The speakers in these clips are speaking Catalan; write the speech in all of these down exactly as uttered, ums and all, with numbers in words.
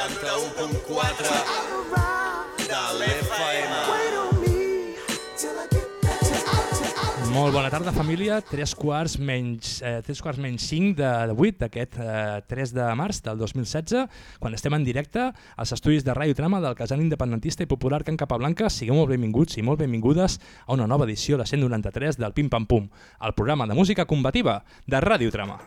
noranta-u punt quatre de l'F M. Molt bona tarda, família. Tres quarts menys, eh, tres quarts menys cinc de, de vuit d'aquest eh, tres de març del dos mil setze, quan estem en directe als estudis de Ràdio Trama del casal independentista i popular Can Capablanca. Sigueu molt benvinguts i molt benvingudes a una nova edició, la cent noranta-tres del Pim Pam Pum, el programa de música combativa de Ràdio Trama.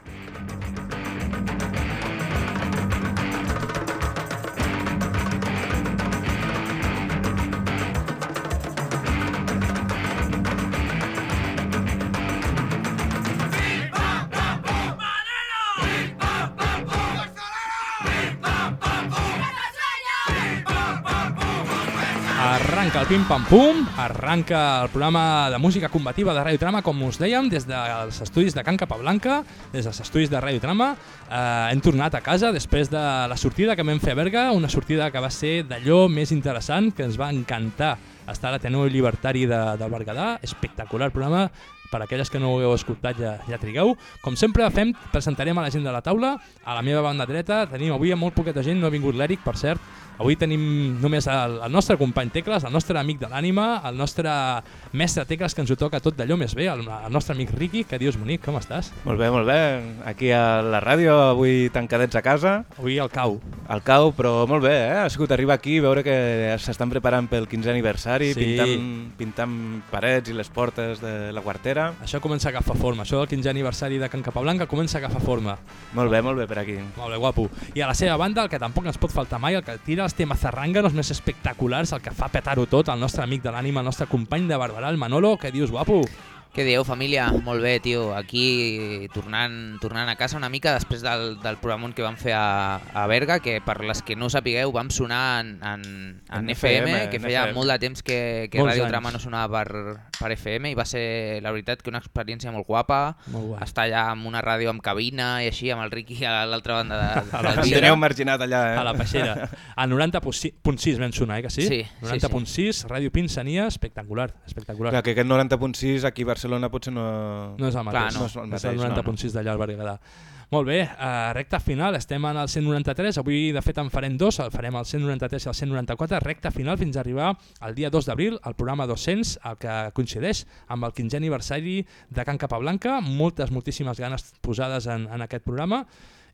Arranca el Pim Pam Pum, arranca el programa de música combativa de Ràdio Trama, com us dèiem, des dels estudis de Can Capablanca, des dels estudis de Ràdio Trama. Eh, hem tornat a casa després de la sortida que vam fer a Berga, una sortida que va ser d'allò més interessant, que ens va encantar estar a l'Ateneu Llibertari de, del Berguedà. Espectacular programa. Per aquelles que no ho heu escoltat ja, ja trigueu. Com sempre fem, presentarem a la gent de la taula. A la meva banda dreta tenim avui molt poqueta gent, no ha vingut l'Eric, per cert. Avui tenim només el, el nostre company Tecles, el nostre amic de l'ànima, el nostre mestre Tecles, que ens ho toca tot d'allò més bé, el, el nostre amic Riqui. Què dius, bonic? Com estàs? Molt bé, molt bé. Aquí a la ràdio, avui tancadets a casa. Avui al cau. Al cau, però molt bé, eh? Ha sigut arribar aquí i veure que s'estan preparant pel quinzè aniversari, sí. pintant, pintant parets i les portes de la quartera. Això comença a agafar forma, això del quinzè aniversari de Can Capablanca comença a agafar forma. Molt bé, molt bé per aquí. Molt bé, guapo. I a la seva banda, el que tampoc ens pot faltar mai, el que tira els temes zarranganos més espectaculars, el que fa petar-ho tot, el nostre amic de l'ànima, el nostre company de Barberà, el Manolo. Què dius, guapo? Què dieu, família? Molt bé, tio. Aquí tornant, tornant a casa una mica després del, del programon que vam fer a, a Berga, que per les que no ho sapigueu vam sonar en, en, en, en F M, que feia F M. molt de temps que, que Ràdio Trama no sonava per, per F M, i va ser, la veritat, que una experiència molt guapa. Molt guai. Estar allà amb una ràdio amb cabina i així, amb el Riqui a l'altra banda de, de la Em teniu marginat allà, eh? A la peixera. A noranta punt sis vam sonar, eh, que sí? Sí. noranta punt sis, sí, sí. Ràdio Pinsania, espectacular, espectacular. Clar, que aquest noranta punt sis aquí a Barcelona potser no... No és el mateix, Clar, no. no és el, mateix, és el noranta punt sis no, no. d'allà al Berguedà. Molt bé, uh, recta final, estem en el cent noranta-tres, avui de fet en farem dos, el farem el cent noranta-tres i el cent noranta-quatre, recta final fins a arribar al dia dos d'abril, al programa dos-cents, el que coincideix amb el quinzè aniversari de Can Capablanca, moltes, moltíssimes ganes posades en, en aquest programa.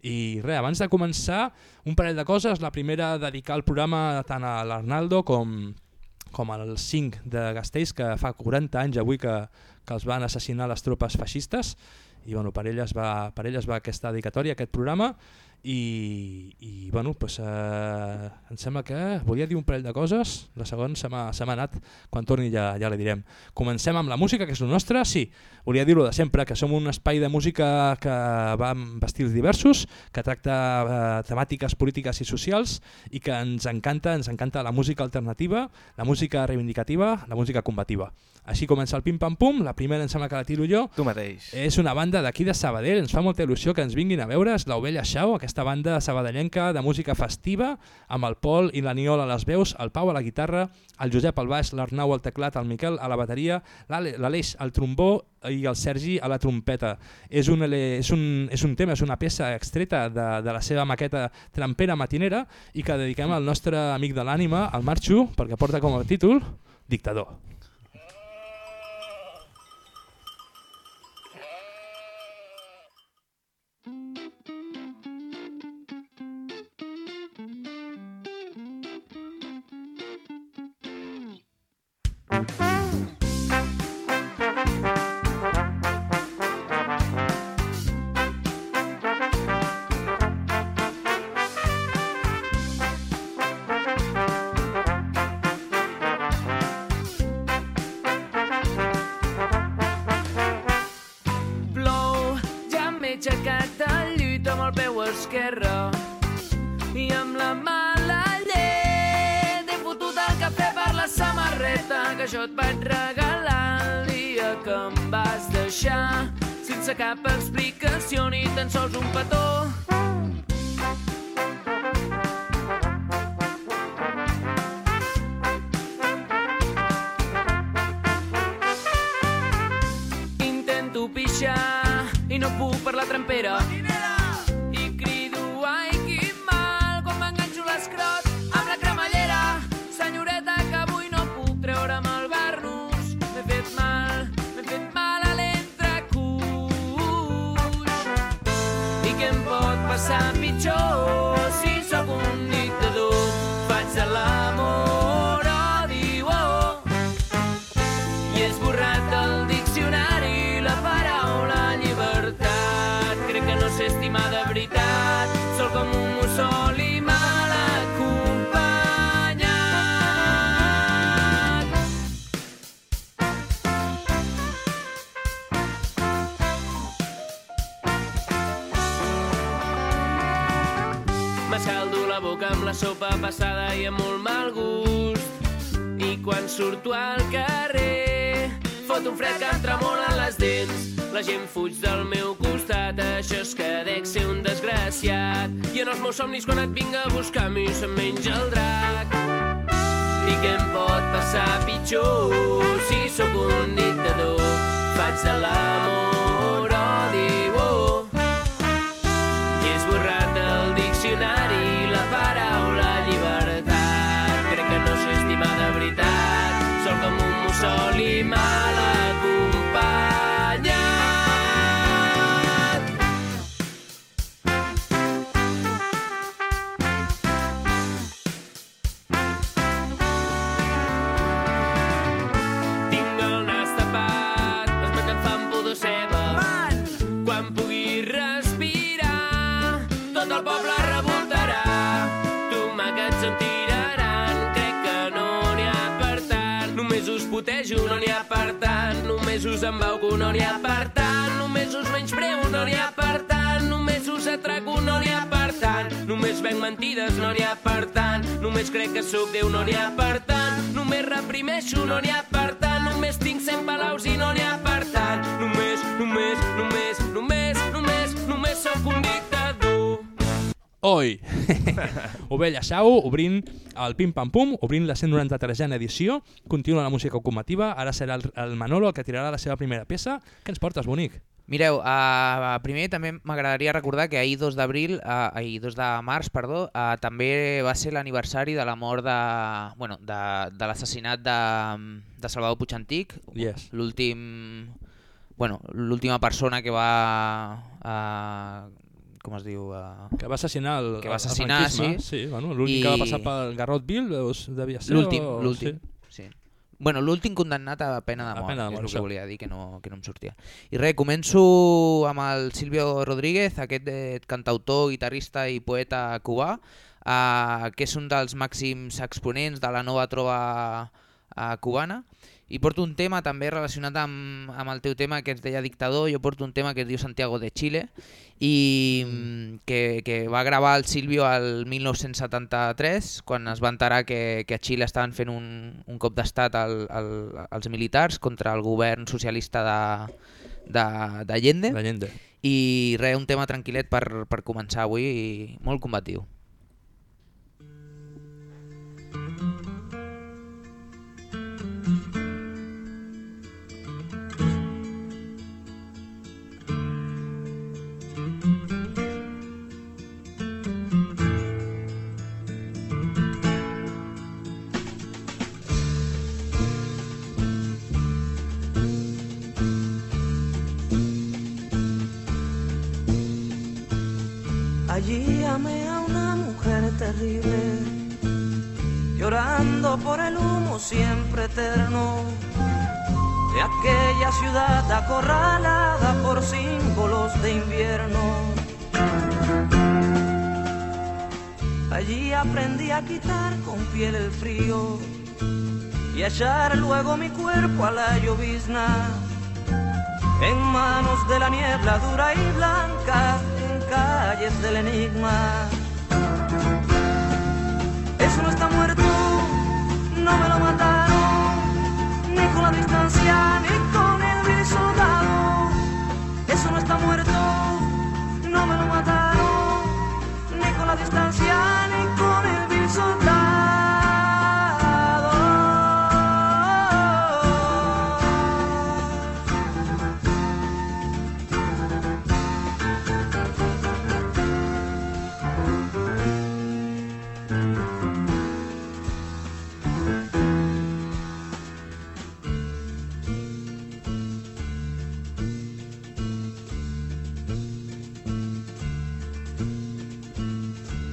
I res, abans de començar, un parell de coses. La primera, dedicar el programa tant a l'Arnaldo com, com als cinc de Gastells, que fa quaranta anys avui que, que els van assassinar les tropes feixistes, i bueno, per elles va, per elles va aquesta dedicatòria, aquest programa. I, i bueno, pues, eh, em sembla que volia dir un parell de coses, la segona se m'ha anat, quan torni ja, ja la direm. Comencem amb la música, que és el nostre. Sí, volia dir-ho de sempre, que som un espai de música que va amb estils diversos, que tracta eh, temàtiques polítiques i socials, i que ens encanta, ens encanta la música alternativa, la música reivindicativa, la música combativa. Així comença el Pim Pam Pum. La primera em sembla que la tiro jo. Tu mateix. És una banda d'aquí de Sabadell, ens fa molta il·lusió que ens vinguin a veure, és l'Ovella Xau, aquesta banda sabadellenca de música festiva, amb el Pol i l'Aniol a les veus, el Pau a la guitarra, el Josep al baix, l'Arnau al teclat, el Miquel a la bateria, l'Aleix al trombó i el Sergi a la trompeta. És un, és un, és un tema, és una peça extreta de, de la seva maqueta Trampera matinera, i que dediquem al nostre amic de l'ànima, el Marxo, perquè porta com a títol Dictador. Aixecat al llit amb el peu esquerre i amb la mà a la llet he fotut el cafè per la samarreta que jo et vaig regalar el dia que em vas deixar sense cap explicació ni tan sols un petó. Intento pixar i no puc per la trampera i crido ai que mal quan m'enganxo les creus. què em pot passar pitjor si sóc un dictador? Faig de l'amor odi, oh. I he esborrat del diccionari la paraula llibertat. Crec que no sé estimar de veritat, sol com un mussol i mal acompanyat. M'escaldo la boca amb la sopa passada i amb molt mal gust. I quan surto al carrer fot un fred que em tremolen les dents. La gent fuig del meu costat, això és que dec ser un desgraciat. I en els meus somnis quan et vinc a buscar a mi se'm menja el drac. I què em pot passar pitjor si sóc un dictador? Faig de l'amor odi, oh. I he esborrat del diccionari la paraula llibertat. Crec que no sé estimar de veritat, sol com un mussol i mal acompanyat. Tinc el nas tapat, les mans em fan pudor ceba. Quan pugui respirar, tot el poble revoltarà. Tomàquets em tiraran, crec que no n'hi ha per tant. Només us putejo, no n'hi ha per tant. Només us embauco, no n'hi ha per tant. Només us menyspreo, no n'hi ha per tant. Només us atraco, no n'hi ha per tant. Només venc mentides, no n'hi ha per tant. Només crec que sóc Déu, no n'hi ha per tant. Només reprimeixo, no n'hi ha per tant. Només tinc cent palaus i no n'hi ha per tant. Només, només, només, només, només, només sóc un dictador. Oi! Ovella Sau, obrint el Pim Pam Pum, obrint la cent noranta-tresena edició. Continua la música combativa. Ara serà el, el Manolo el que tirarà la seva primera peça. Què ens portes, bonic? Mireu, uh, primer també m'agradaria recordar que ahir dos d'abril, uh, ahir dos de març, perdó, uh, també va ser l'aniversari de la mort de, bueno, de, de l'assassinat de, de Salvador Puig-Antic, Yes. l'últim, bueno, l'última persona que va, uh, com es diu? Uh, Que va assassinar el, Que va el assassinar, franquisme. sí. Sí, bueno, l'últim I- que va passar pel Garrotville, veus, devia ser... l'últim, o- l'últim, Sí. sí. Bueno, l'últim condemnat a pena de A mort, pena de és mort, el això. que volia dir, que no, que no em sortia. I res, començo amb el Silvio Rodríguez, aquest eh, cantautor, guitarrista i poeta cubà, eh, que és un dels màxims exponents de la nova trova eh, cubana. I porto un tema també relacionat amb, amb el teu tema que es deia Dictador. Jo porto un tema que es diu Santiago de Chile i mm. que, que va gravar el Silvio al mil nou-cents setanta-tres quan es va enterar que, que a Xile estaven fent un, un cop d'estat al, al, als militars contra el govern socialista de, de, d'Allende. D'Allende. I res, un tema tranquil·let per, per començar avui i molt combatiu. Allí amé a una mujer terrible, llorando por el humo siempre eterno de aquella ciudad acorralada por símbolos de invierno. Allí aprendí a quitar con piel el frío y a echar luego mi cuerpo a la llovizna, en manos de la niebla dura y blanca, en calles del enigma. Eso no está muerto, no me lo mataron, ni con la distancia, ni con el vil soldado. Eso no está muerto, no me lo mataron, ni con la distancia, ni con el vil soldado.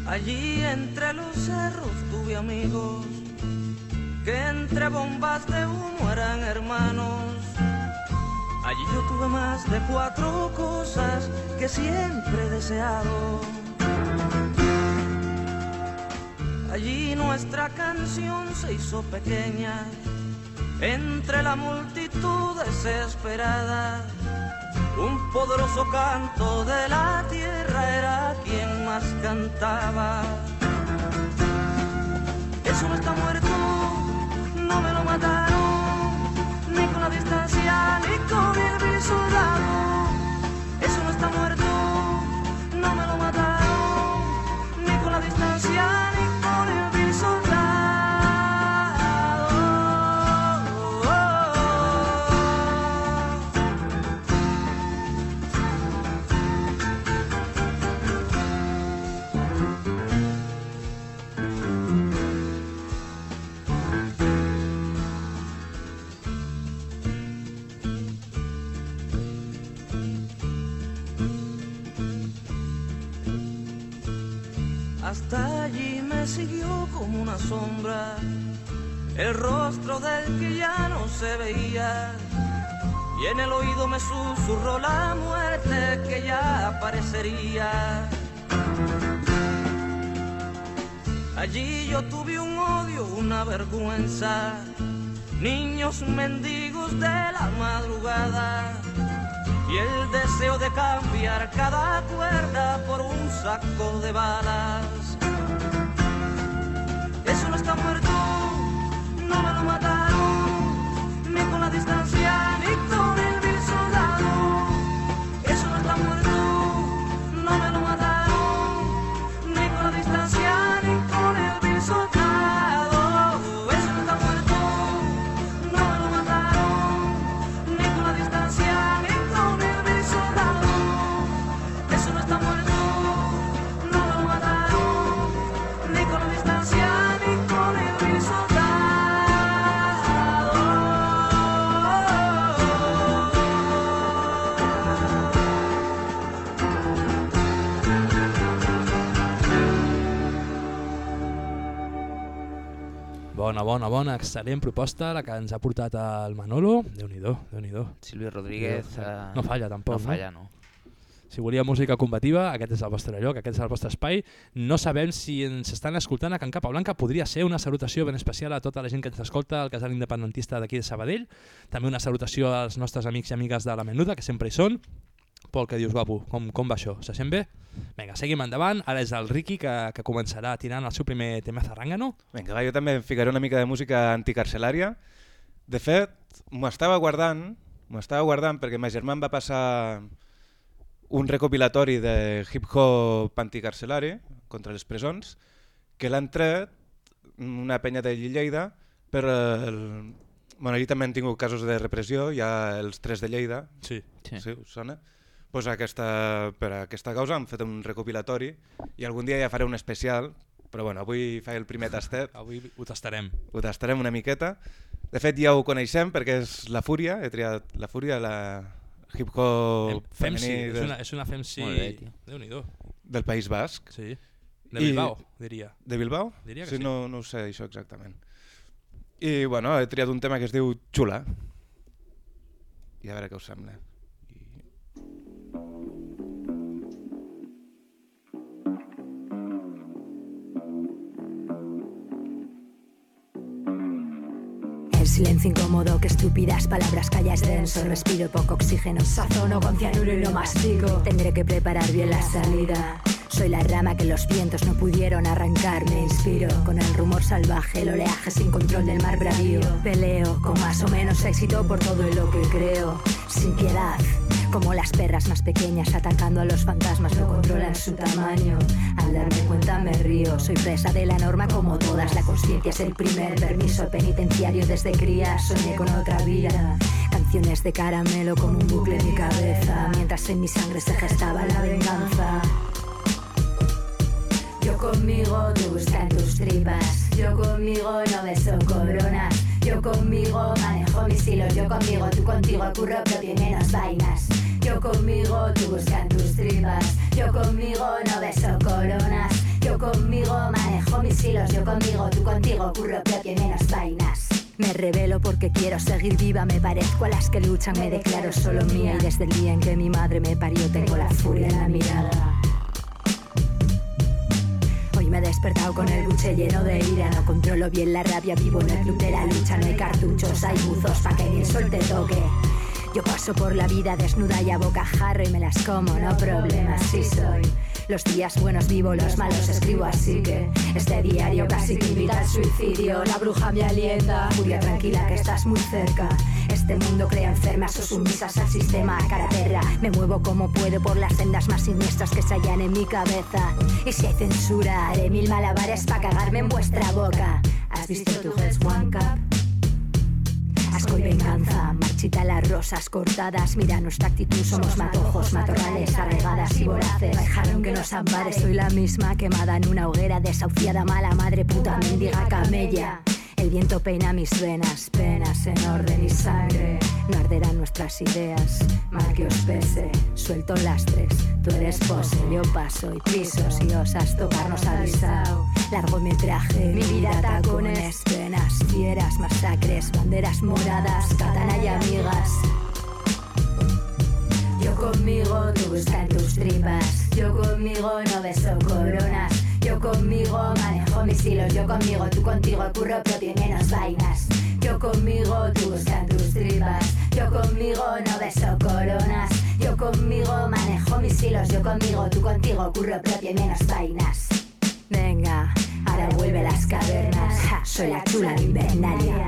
Allí entre los cerros tuve amigos que entre bombas de humo eran hermanos. Allí yo tuve más de cuatro cosas que siempre he deseado. Allí nuestra canción se hizo pequeña entre la multitud desesperada. Un poderoso canto de la tierra era quien más cantaba. Eso no está muerto, no me lo mataron, ni con la distancia, ni con el vil soldado. Eso no está muerto, no me lo mataron, ni con la distancia, ni con el vil soldado. Hasta allí me siguió como una sombra el rostro del que ya no se veía, y en el oído me susurró la muerte que ya aparecería. Allí yo tuve un odio, una vergüenza, niños mendigos de la madrugada, y el deseo de cambiar cada cuerda por un saco de balas. Eso no está muerto, no me lo mataron, ni con la distancia, ni con el vil soldado. Eso no está muerto, no me lo mataron, ni con la distancia, ni con el vil soldado. Eso no está muerto, no me lo mataron, ni con la distancia, ni con el vil soldado. Eso no está muerto, no me lo mataron, ni con la distancia, ni con el vil soldado. Bona, bona, bona, excel·lent proposta la que ens ha portat el Manolo. Déu-n'hi-do, Déu-n'hi-do. Silvio Rodríguez... No falla tampoc, no? Falla, no. Si volia música combativa, aquest és el vostre lloc, aquest és el vostre espai. No sabem si ens estan escoltant a Can Capablanca. Podria ser una salutació ben especial a tota la gent que ens escolta al casal independentista d'aquí de Sabadell. També una salutació als nostres amics i amigues de la Menuda, que sempre hi són. Pol, què dius, guapo? Com, com va això? Se sent bé? Vinga, seguim endavant. Ara és el Ricky que, que començarà tirant el seu primer tema zarrangano. Vinga, va, jo també em ficaré una mica de música anticarcelària. De fet, m'ho estava guardant, m'ho estava guardant perquè ma germà em va passar un recopilatori de hip-hop anticarcelari contra les presons, que l'han tret una penya de Lleida, però el... bueno, allí també han tingut casos de repressió, hi ha els tres de Lleida, sí. Sí. Sí, us sona? Pues aquesta, per aquesta causa han fet un recopilatori i algun dia ja faré un especial, però bueno, avui faig el primer tastet. Avui ho tastarem. Ho tastarem una miqueta. De fet ja ho coneixem perquè és La Fúria, he triat La Fúria, la hip-hop femsi, del... és una, és una femsi, Déu-n'hi-do. Del País Basc. Sí, de Bilbao, I... diria. De Bilbao? Diria que sí. sí. No, no ho sé això exactament. I bueno, he triat un tema que es diu Xula. I a veure què us sembla. El silencio incómodo, que estúpidas palabras callas denso. Respiro poco oxígeno, sazono con cianuro y lo mastico. Tendré que preparar bien la salida. Soy la rama que los vientos no pudieron arrancar. Me inspiro con el rumor salvaje, el oleaje sin control del mar bravío. Peleo con más o menos éxito por todo en lo que creo. Sin piedad, como las perras más pequeñas atacando a los fantasmas, no controlan su tamaño. Al darme cuenta me río, soy presa de la norma como todas. La conciencia es el primer permiso penitenciario desde cría. Soñé con otra vida, canciones de caramelo como un bucle en mi cabeza, mientras en mi sangre se gestaba la venganza. Yo conmigo, tú buscas tus tripas. Yo conmigo no beso coronas. Yo conmigo manejo mis hilos. Yo conmigo, tú contigo, curro propio y menos vainas. Yo conmigo, tú buscas tus tripas. Yo conmigo no beso coronas. Yo conmigo mis hilos, yo conmigo, tú contigo, curro propio y menos vainas. Me revelo porque quiero seguir viva, me parezco a las que luchan, me declaro solo mía. Y desde el día en que mi madre me parió tengo la furia en la mirada. Hoy me he despertado con el buche lleno de ira, no controlo bien la rabia, vivo en el club de la lucha. No hay cartuchos, hay buzos pa' que ni el sol te toque. Yo paso por la vida desnuda y a bocajarro y me las como, no problemas, sí soy. Los días buenos vivo, los malos escribo, así que este diario casi que invita al suicidio. La bruja me alienta, furia tranquila que estás muy cerca. Este mundo crea enfermas o sumisas al sistema, cara perra. Me muevo como puedo por las sendas más siniestras que se hallan en mi cabeza. Y si hay censura, haré mil malabares pa' cagarme en vuestra boca. ¿Has visto tu Hell's One Cup? Asco y venganza, marchita las rosas cortadas. Mira nuestra actitud, somos matojos, matorrales, arraigadas y voraces. No hay jarrón que nos ampare, soy la misma quemada en una hoguera, desahuciada, mala madre, puta, mendiga, camella. El viento peina mis venas, penas en orden y sangre. No arderán nuestras ideas, mal que os pese. Suelto lastres, tú eres pose, yo paso y piso. Si osas tocarnos avisado, largometraje, mi vida tacones, penas, fieras, masacres, banderas moradas, katana y amigas. Yo conmigo, tú busca en tus tripas. Yo conmigo no beso coronas. Yo conmigo manejo mis hilos. Yo conmigo, tú contigo, curro propio y menos vainas. Yo conmigo, tú busca en tus tripas. Yo conmigo no beso coronas. Yo conmigo manejo mis hilos. Yo conmigo, tú contigo, curro propio y menos vainas. Venga, ahora vuelve a las cavernas. Ja, soy la chula de Invernalia.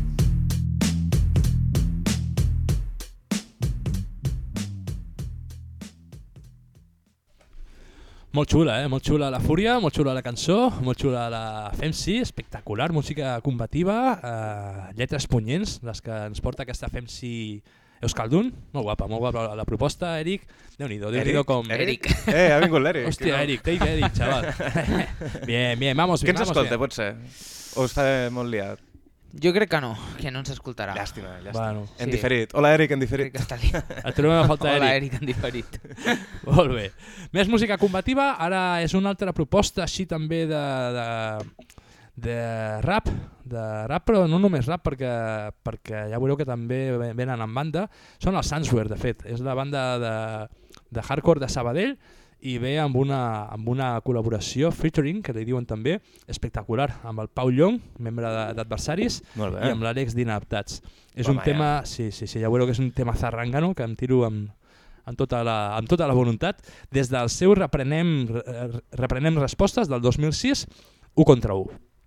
Molt xula, eh? Molt xula la fúria, molt xula la cançó, molt xula la Femsi, espectacular, música combativa, eh, lletres punyents, les que ens porta aquesta Femsi Euskaldun. Molt guapa, molt guapa la, la proposta, Eric. Déu-n'hi-do, Déu-n'hi-do com... Eric. Eh, ha vingut l'Eric. Hòstia, no? Eric, Dave Eric, xaval. Bien, bien, vamos bien, Què ens vamos escolta, bien. potser? O està molt liat? Jo crec que no, que no ens escoltarà. Llàstima, llàstima. Bueno, En sí. diferit. Hola, Eric, en diferit. Crec que està liat. et trobem a falta, Hola, Eric. Eric, en diferit. Molt bé. Més música combativa, ara és una altra proposta així també de, de, de rap, de rap, però no només rap, perquè, perquè ja veureu que també venen en banda. Són els Sanswear, de fet. És la banda de, de hardcore de Sabadell i ve amb una, amb una col·laboració, featuring, que li diuen també, espectacular, amb el Pau Llong, membre d'Adversaris, Molt bé. i amb l'Àlex d'Inadaptats. És Home, un tema, sí, sí, sí, ja veureu que és un tema zarrangano, que em tiro amb, amb, tota la, amb tota la voluntat. Des del seu Reprenem, Reprenem Respostes del dos mil sis, u contra u.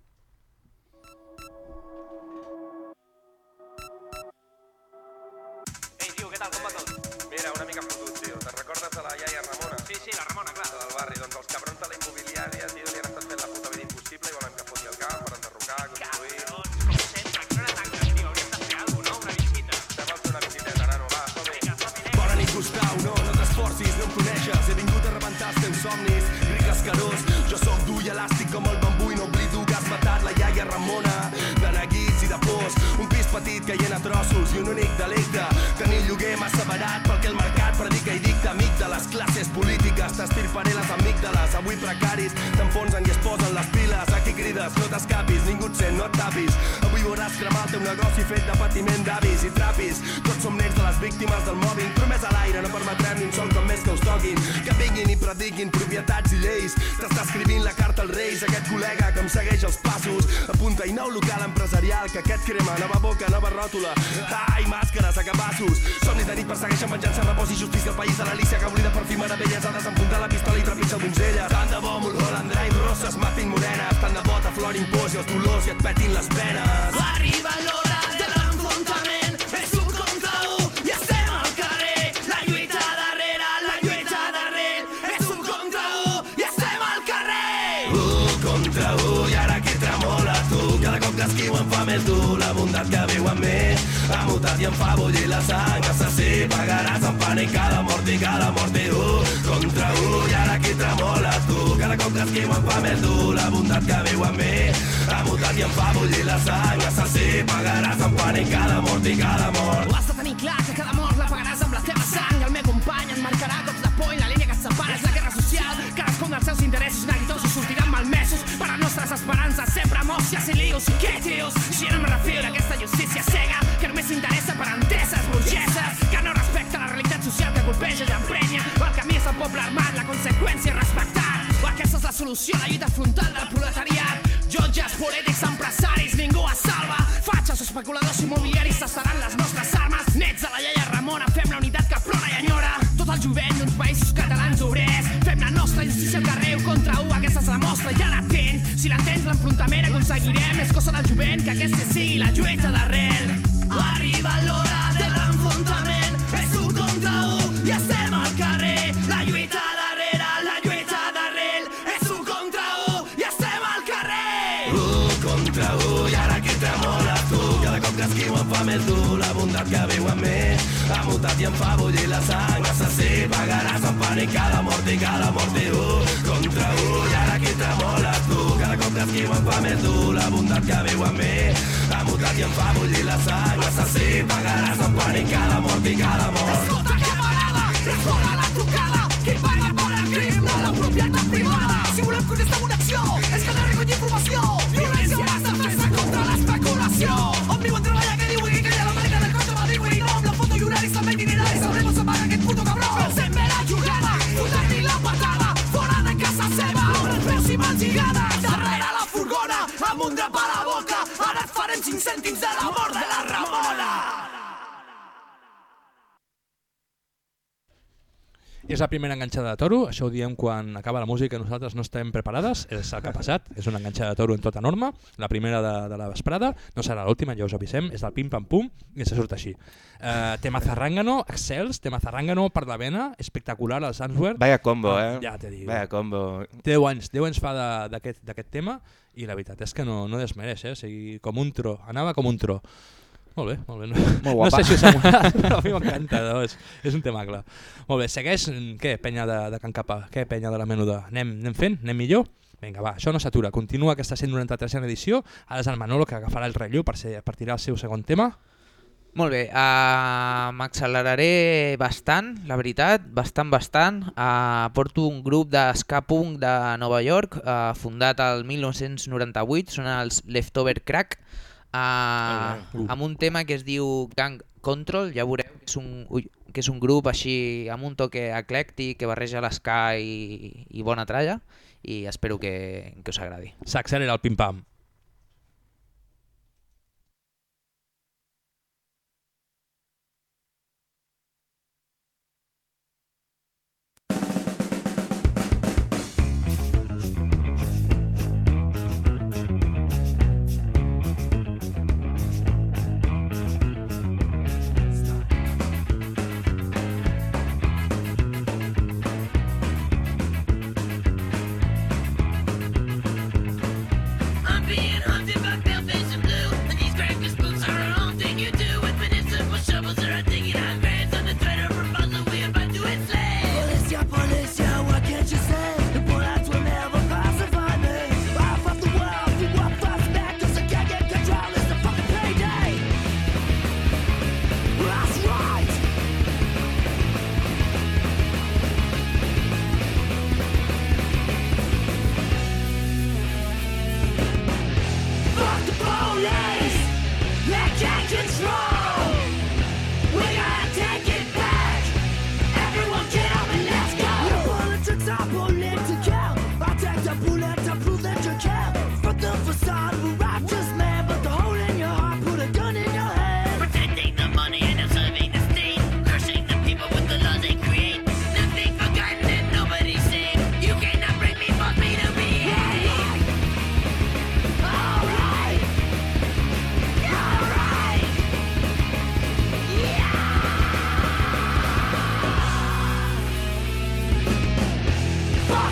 Ei, tio, què tal? Com va tot? Mira, una mica fotut, tio. Te'n recordes de la iaia Ramona? Sí, sí, la Ramona, clar. La del barri. Doncs els cabrons de la immobiliària, tio, li han estat fent la puta vida impossible i volen que foti el camp per enderrocar, construir... Cabrons, com sempre, que no era tan gran, tio. Hauríem de fer alguna cosa, no? Una visita. Estem a fer una visiteta, nano, va, som-hi. Vinga, som-hi, Bona nit, Gustau, no, no t'esforcis, no em coneixes. He vingut a rebentar els teus somnis, ric escarós. Jo sóc dur i elàstic com el bambú i no oblido que has matat la iaia Ramona. De neguits i de pors, un pis petit caient a trossos i un únic delicte. Tenir lloguer massa barat pel que el mercat predica i dicta. Amic de les classes polítiques, t'estirparé les amígdales. Avui precaris t'enfonsen i es posen les piles. Aquí crides, no t'escapis, ningú et sent, no et tapis. Avui veuràs cremar el teu negoci fet de patiment d'avis i trapis. Tots som nens de les víctimes del mobbing, però més a l'aire no permetrem ni un sol com més que us toquin. Que vinguin i prediquin propietats i lleis. T'està escrivint la carta als reis, aquest col·lega que em segueix els passos. Apunta i nou local empresarial, que aquest crema, nova boca, nova ròtula. Ai, màscares a cabassos. Somnis de nit persegueixen venjança, repòs i justícia. El país de l'Alícia que oblida per fi meravelles. Ha desenfundat la pistola i trepitja donzelles. Tant de bo Mulholland Drive, rosses matin morenes. Tant de bo t'aflorin pors i els dolors i et petin les penes. Arriba l'hora de l'enfrontament, és un contra un i estem al carrer. La lluita darrere, la lluita darrere, és un contra un i estem al carrer. Un contra un i ara qui tremola tu. Cada cop que esquiu em fa més dur la bondat que viu en mi. Ha mutat i em fa bullir la sang. Assassí, pagaràs en pànic cada mort i cada mort i un contra un i ara qui tremola tu. Cada cop que esquiu em fa més dur la bondat que viu en mi. Ha mutat i em fa bullir la sang. Assassí, pagaràs en pànic cada mort i cada mort. Ho has de tenir clar que cada mort la pagaràs amb la teva sang. El meu company en marcarà cops de poll. La línia que et separa és la guerra social. Cadascun dels seus interessos neguitosos sortiran malmesos per a nostres esperança, sempre mòcies i lius. Què dius? Si no em refio d'aquesta justícia cega que només s'interessa per enteses burgeses, que no respecta la realitat social que colpeja i emprenya. El camí és el poble armat, la conseqüència és respectar. Aquesta és la solució, la lluita frontal del proletariat. Jutges, polítics, empresaris, ningú es salva. Fatxes, especuladors immobiliaris estaran les nostres armes. Nets de la iaia Ramona, fem la unitat que plora i enyora. Tot el jovent d'uns països catalans obrers. Fem la nostra justícia al carrer, un contra un, aquesta és la mostra, ja l'entens. Si l'entens, l'enfrontament aconseguirem. És cosa del jovent que aquesta sigui la lluita d'arrel. Arriba l'hora de l'enfrontament, és un contra un i estem al carrer. La lluita darrere, la lluita d'arrel, és un contra un i estem al carrer. Un contra un i ara que tremola tu, cada cop que esquiu em fa més dur la bondat que viu en mi. Ha mutat i em fa bullir la sang, assassí, pagaràs en pànic cada mort i cada mort i un contra un i ara que tremola tu, cada cop que esquiu em fa més dur la bondat que viu en mi. Ha mutat i em fa bullir la sang, assassí, pagaràs en pànic cada mort i cada mort. Escolta que m'agrada, respola la trucada, qui paga per el crim, no la propietat privada. Si volem que aquesta connexió és que no recull informació, violència basta fer-se contra l'especulació. On viuen treballar que diu i que hi ha la marca del cotxe va dir i no amb la foto i horaris també itineraris sabremos apagar aquest puto cabró. Pensem bé la jugada, fotent-li la patada, fora de casa seva, obre els peus i mans lligades. Darrere la furgona, amb un drap a la boca, ara et farem cinc cèntims de la mort de la Ramona. És la primera enganxada de toro, això ho diem quan acaba la música i nosaltres no estem preparades, és el que ha passat, és una enganxada de toro en tota norma, la primera de, de la vesprada, no serà l'última, ja us avisem, és del pim-pam-pum i se surt així. Uh, tema zarrangano, excels, tema zarrangano per la vena, espectacular als Answer. Vaya combo, eh? Ja te dic. Vaya combo. deu anys, deu anys fa d'aquest tema i la veritat és que no, no desmereix, eh? O sigui, com un tro, anava com un tro. Molt bé, molt bé. No, molt guapa. No sé si us ha molat, però a mi m'encanta, no? és, és un tema clar. Molt bé, segueix, què, penya de, de Can Capa? Què, penya de la menuda? Anem, anem fent? Anem millor? Vinga, va, això no s'atura. Continua aquesta cent noranta-tresena edició. Ara és el Manolo que agafarà el relleu per, ser, per tirar el seu segon tema. Molt bé, uh, m'acceleraré bastant, la veritat, bastant, bastant. Uh, porto un grup de ska punk de Nova York, uh, fundat el mil nou-cents noranta-vuit, són els Leftover Crack, uh, uh. amb un tema que es diu Gang Control. Ja veureu que és un, ui, que és un grup així amb un toque eclèctic que barreja l'esca i, i bona tralla, i espero que, que us agradi. S'accelera el pim-pam. Fuck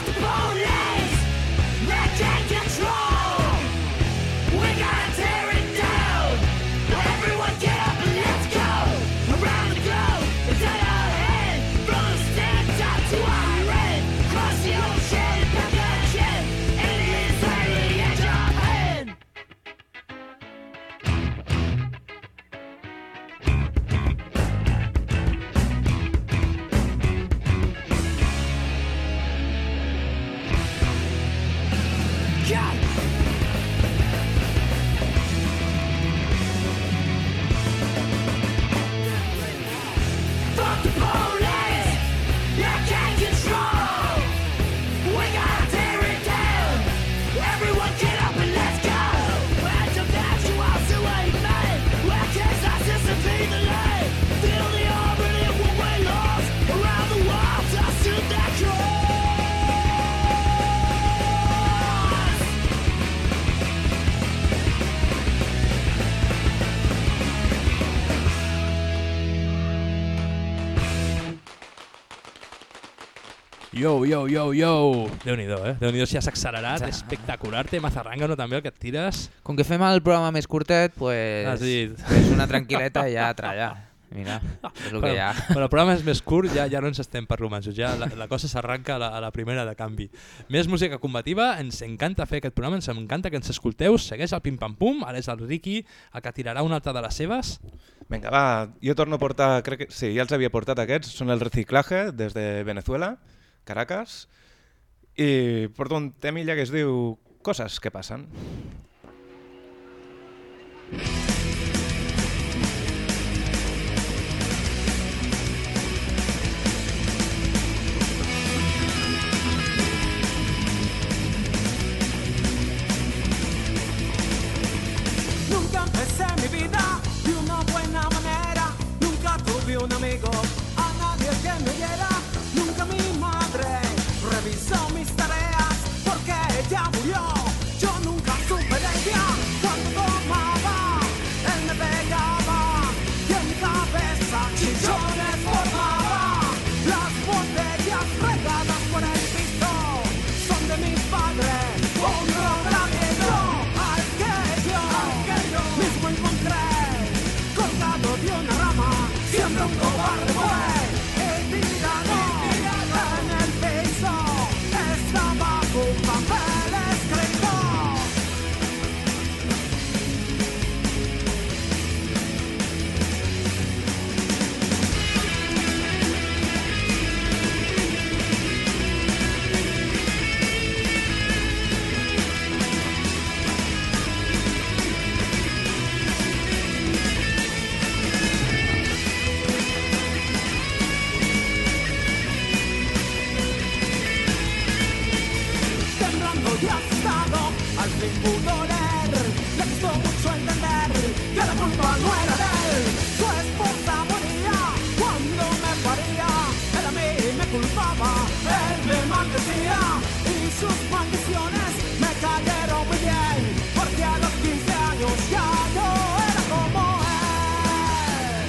Yo, yo, yo, yo. Déu-n'hi-do, eh? Déu-n'hi-do si has accelerat, espectacular. Té Mazarrangano també, el que et tires. Com que fem el programa més curtet, pues, Has dit. és una tranquil·leta i ja a treballar. Mira, és el que Però, hi ha. però el programa és més curt, ja ja no ens estem per romansos, ja la, la cosa s'arranca a, la, a la primera de canvi. Més música combativa, ens encanta fer aquest programa, ens encanta que ens escolteu, segueix el Pim Pam Pum, ara és el Ricky el que tirarà una altra de les seves. Vinga, va, jo torno a portar, crec que sí, ja els havia portat aquests, són el Reciclaje, des de Venezuela, Caracas, i porto un temilla que es diu Coses que passen. Nunca empecé mi vida de una buena manera, nunca tuve un amigo, a nadie que me oyera, nunca mi madre revisó mis tareas porque ella murió, yo nunca supe de ella, cuando tomaba, él me pegaba y en mi cabeza chillones formaba, las botellas regadas por el piso son de mis padres, un drogadicto al que yo mismo encontré colgado de una rama, siempre un cobarde fue y tirado en el piso estaba un papel escrito. Temblando y asustado, al fin pudo leer, le costó mucho entender que la culpa no era de él. Su esposa moría cuando me paría, él a mí me culpaba, él me maldecía y sus maldiciones me cayeron muy bien, porque a los quince años ya yo era como él.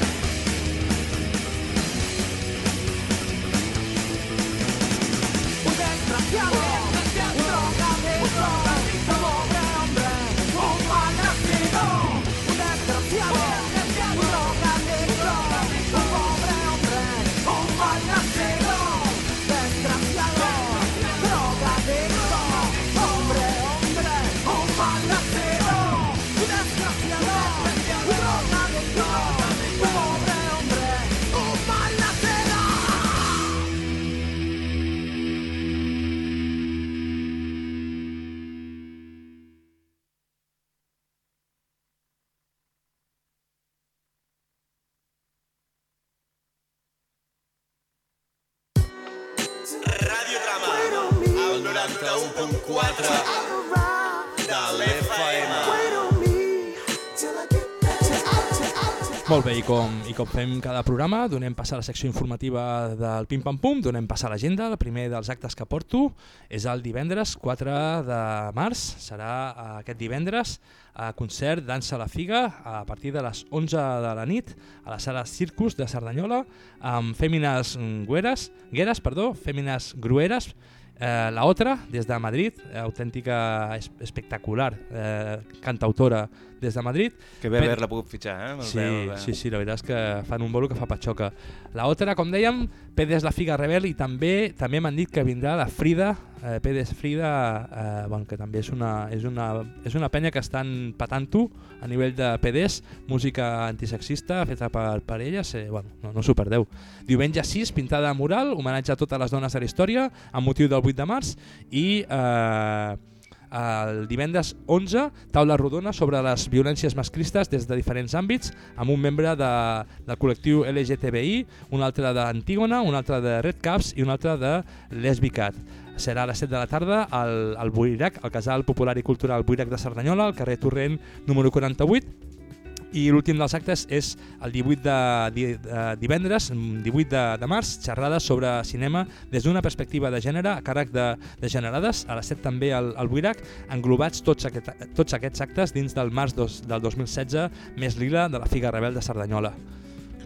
Un desgraciado, un drogadicto, un pobre hombre, un mal nacido. Un desgraciado, un drogadicto, un pobre hombre, un mal nacido. Desgraciado, drogadicto, pobre hombre, un mal nacido. Un desgraciado, un drogadicto, un pobre hombre, un mal nacido. Radiodrama, al noranta-u punt quatre de l'F M. Molt bé, i com, i com fem cada programa, donem pas a la secció informativa del Pim Pam Pum, donem pas a l'agenda. El primer dels actes que porto és el divendres quatre de març, serà eh, aquest divendres a concert Dansa a la Figa a partir de les onze de la nit a la sala Circus de Cerdanyola amb Fèmines Gueres, Gueres, perdó, Fèmines Grueres, eh, La Otra des de Madrid, autèntica es espectacular eh, cantautora des de Madrid. Que bé haver-la pogut fitxar, eh? Molt Sí, bé, molt bé. sí, sí, la veritat és que fan un bolo que fa patxoca. La Otra, com dèiem, Pedes la Figa Rebel, i també també m'han dit que vindrà la Frida, eh, Pedes Frida, eh, bueno, que també és una, és una, és una penya que estan patant-ho a nivell de P Ds, música antisexista feta per, per elles, eh, bueno, no, no s'ho perdeu. Diumenge sis, pintada mural, homenatge a totes les dones de la història, amb motiu del vuit de març, i eh, el divendres onze, taula rodona sobre les violències masclistes des de diferents àmbits, amb un membre de, del col·lectiu L G T B I, un altre d'Antígona, un altre de Red Caps i un altre de Lesbicat. Serà a les set de la tarda al, al Buirac, al Casal Popular i Cultural Buirac de Cerdanyola, al carrer Torrent número quaranta-vuit. I l'últim dels actes és el divuit de, de, de divendres, divuit de, de març, xerrades sobre cinema des d'una perspectiva de gènere a càrrec de, de generades, a les set també al, al Buirac, englobats tots, aquest, tots aquests actes dins del març dos, del dos mil setze més lila de la Figa Rebel de Cerdanyola.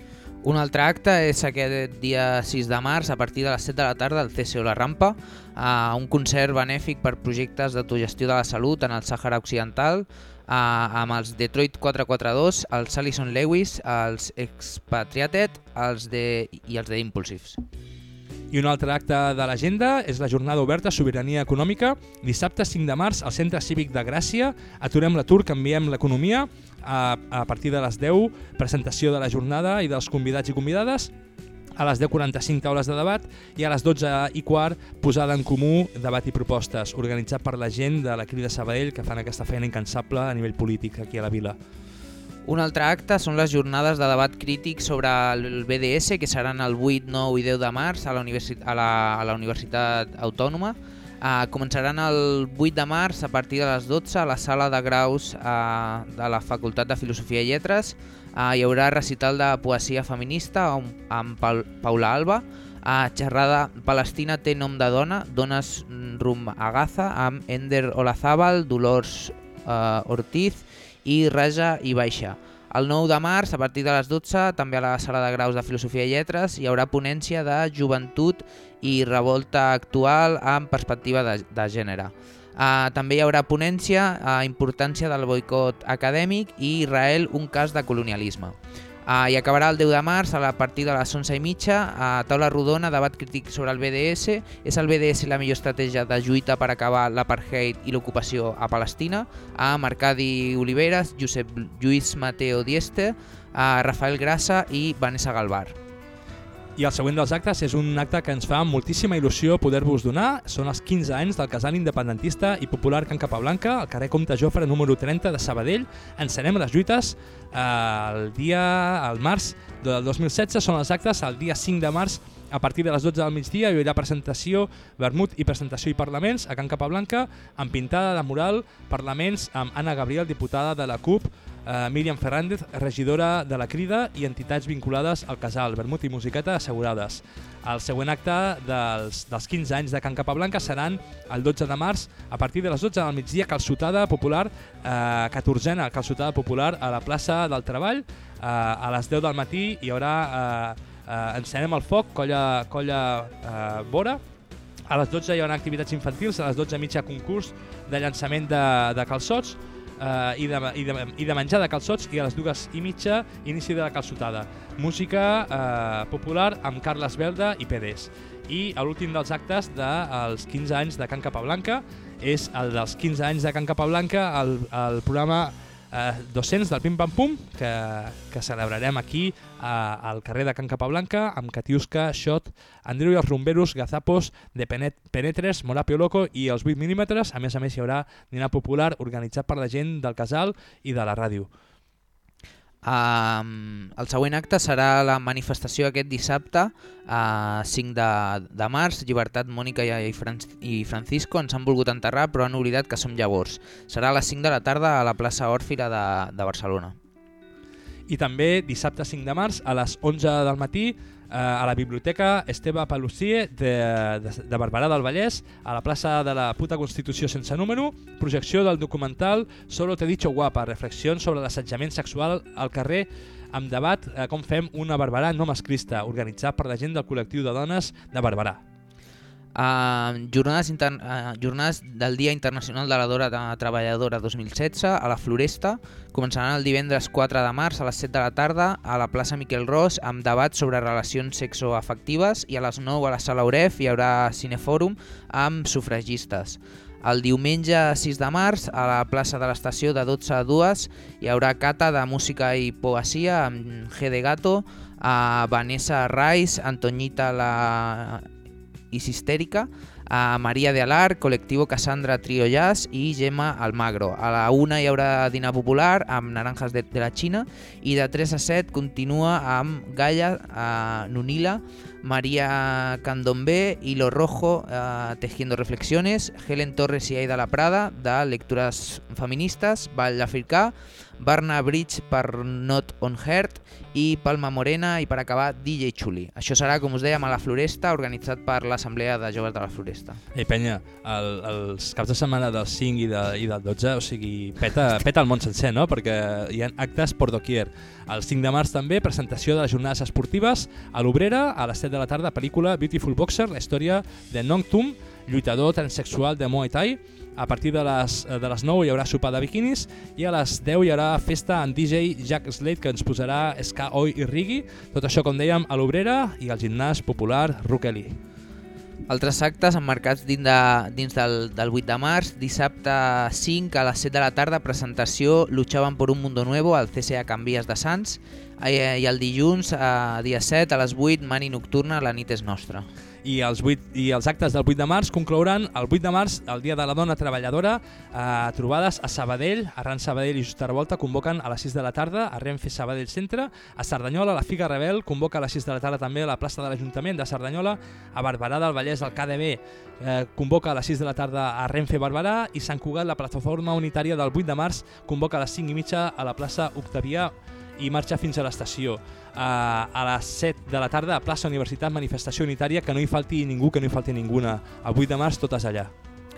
Un altre acte és aquest dia sis de març a partir de les set de la tarda al C C O La Rampa, uh, un concert benèfic per projectes d'autogestió de la salut en el Sàhara Occidental, uh, amb els Detroit quatre quatre dos, els Alison Lewis, els Expatriated els de, i els de Impulsives. I un altre acte de l'agenda és la jornada oberta Sobirania Econòmica, dissabte cinc de març al Centre Cívic de Gràcia. Aturem l'atur, canviem l'economia. A, a partir de les deu, presentació de la jornada i dels convidats i convidades. A les deu quaranta-cinc, taules de debat, i a les dotze i quart, posada en comú, debat i propostes, organitzat per la gent de la Crida Sabadell, que fan aquesta feina incansable a nivell polític aquí a la vila. Un altre acte són les jornades de debat crític sobre el B D S, que seran el vuit, nou i deu de març a la, universi- a la, a la Universitat Autònoma. Uh, començaran el vuit de març a partir de les dotze a la sala de graus uh, de la Facultat de Filosofia i Lletres. Uh, hi haurà recital de poesia feminista amb, amb Paul, Paula Alba, uh, xerrada Palestina té nom de dona, dones rum a Gaza, amb Ender Olazábal, Dolors uh, Ortiz i Raja i Baixa. El nou de març, a partir de les dotze, també a la sala de graus de Filosofia i Lletres, hi haurà ponència de joventut i revolta actual amb perspectiva de, de gènere. Uh, també hi haurà ponència a uh, importància del boicot acadèmic i Israel, un cas de colonialisme. Uh, I acabarà el deu de març a la partir de les onze i mitja a taula rodona, debat crític sobre el B D S. És el B D S la millor estratègia de lluita per acabar l'apartheid i l'ocupació a Palestina? A Arcadi Oliveres, Josep Lluís Mateo Dieste, a Rafael Grassa i Vanessa Galvar. I el següent dels actes és un acte que ens fa moltíssima il·lusió poder-vos donar. Són els quinze anys del casal independentista i popular Can Capablanca, al carrer Comte Jofre número trenta de Sabadell. Encenem les lluites eh, el dia, al març del dos mil setze, són els actes el dia cinc de març a partir de les dotze del migdia. Hi haurà presentació, vermut i presentació i parlaments a Can Capablanca, amb pintada de mural, parlaments amb Anna Gabriel, diputada de la CUP, Uh, Míriam Fernández, regidora de la Crida, i entitats vinculades al casal, vermut i musiqueta assegurades. El següent acte dels, dels quinze anys de Can Capablanca seran el dotze de març a partir de les dotze del migdia, calçotada popular, eh, catorzena calçotada popular a la plaça del Treball. Eh, a les deu del matí hi haurà eh, eh, encenem el foc, colla, colla eh, vora. A les dotze hi haurà activitats infantils, a les dotze i mitja concurs de llançament de, de calçots, Uh, i, de, i, de, i de menjar de calçots, i a les dues i mitja inici de la calçotada. Música uh, popular amb Carles Belda i P Ds. I l'últim dels actes dels quinze anys de Can Capablanca és el dels quinze anys de Can Capablanca, el, el programa uh, dos-cents del Pim Pam Pum, que, que celebrarem aquí uh, al carrer de Can Capablanca amb Katiuska, Shot, Andreu i els Rumberos, Gazapos, de Penet, Penetres, Morapio Loco i els vuit mil·límetres. A més a més hi haurà dinar popular organitzat per la gent del casal i de la ràdio. Um, el següent acte serà la manifestació aquest dissabte, uh, cinc de, de març. Llibertat, Mònica i, Fran i Francisco ens han volgut enterrar però han oblidat que som llavors. Serà a les cinc de la tarda a la plaça Òrfira de, de Barcelona. I també dissabte cinc de març a les onze del matí eh, a la Biblioteca Esteve Paluzie de, de, de Barberà del Vallès, a la plaça de la puta Constitució sense número, projecció del documental Solo te dicho guapa, reflexions sobre l'assetjament sexual al carrer, amb debat eh, com fem una Barberà no masclista, organitzat per la gent del col·lectiu de dones de Barberà. Uh, jornades, inter... uh, jornades del Dia Internacional de la Dona Treballadora dos mil setze a la Floresta començaran el divendres quatre de març a les set de la tarda a la plaça Miquel Ros amb debat sobre relacions sexoafectives, i a les nou a la sala Oref hi haurà cinefòrum amb sufragistes. El diumenge sis de març a la plaça de l'Estació de dotze a dues hi haurà cata de música i poesia amb G de Gato, a Vanessa Rais, Antoñita la i Sistèrica, a Maria de Alar, Col·lectivo Cassandra Trio Jazz i Gemma Almagro. A la una hi haurà dinar popular amb Naranjas de, de la Xina, i de tres a set continua amb Gaia, a Nunila, María Candombe, Hilo Rojo, uh, Tejiendo Reflexiones, Helen Torres i Aida La Prada, de Lectures Feministes, Vall Africà, Barna Bridge per Not On Heart i Palma Morena i per acabar D J Chuli. Això serà, com us dèiem, a la Floresta, organitzat per l'Assemblea de Joves de la Floresta. Ei, penya, el, els caps de setmana del cinc i, de, i del dotze, o sigui, peta, peta el món sencer, no? Perquè hi ha actes por doquier. El cinc de març també, presentació de les jornades esportives a l'Obrera, a les set de la tarda, pel·lícula Beautiful Boxer, la història de Nong Tum, lluitador transsexual de Muay Thai. A partir de les, de les nou hi haurà sopar de biquinis i a les deu hi haurà festa amb D J Jack Slade, que ens posarà ska, oi i reggae. Tot això, com dèiem, a l'Obrera i al gimnàs popular Rukeli. Altres actes emmarcats dins, de, dins del, del vuit de març, dissabte cinc a les set de la tarda, presentació Luchaban por un mundo nuevo al C C A Can Vies de Sants, i el dilluns, a dia set a les vuit, Mani Nocturna, La nit és nostra. I els, vuit, I els actes del vuit de març conclouran el vuit de març, el Dia de la Dona Treballadora, eh, trobades a Sabadell, Arran Sabadell i Justa Revolta convoquen a les sis de la tarda a Renfe Sabadell Centre, a Cerdanyola la Figa Rebel convoca a les sis de la tarda també a la plaça de l'Ajuntament de Cerdanyola, a Barberà del Vallès el K D B eh, convoca a les sis de la tarda a Renfe Barberà i Sant Cugat, la plataforma unitària del vuit de març, convoca a les cinc i mitja a la plaça Octavià i marxa fins a l'estació. Uh, a les set de la tarda a plaça Universitat, manifestació unitària, que no hi falti ningú, que no hi falti ninguna. El vuit de març totes allà.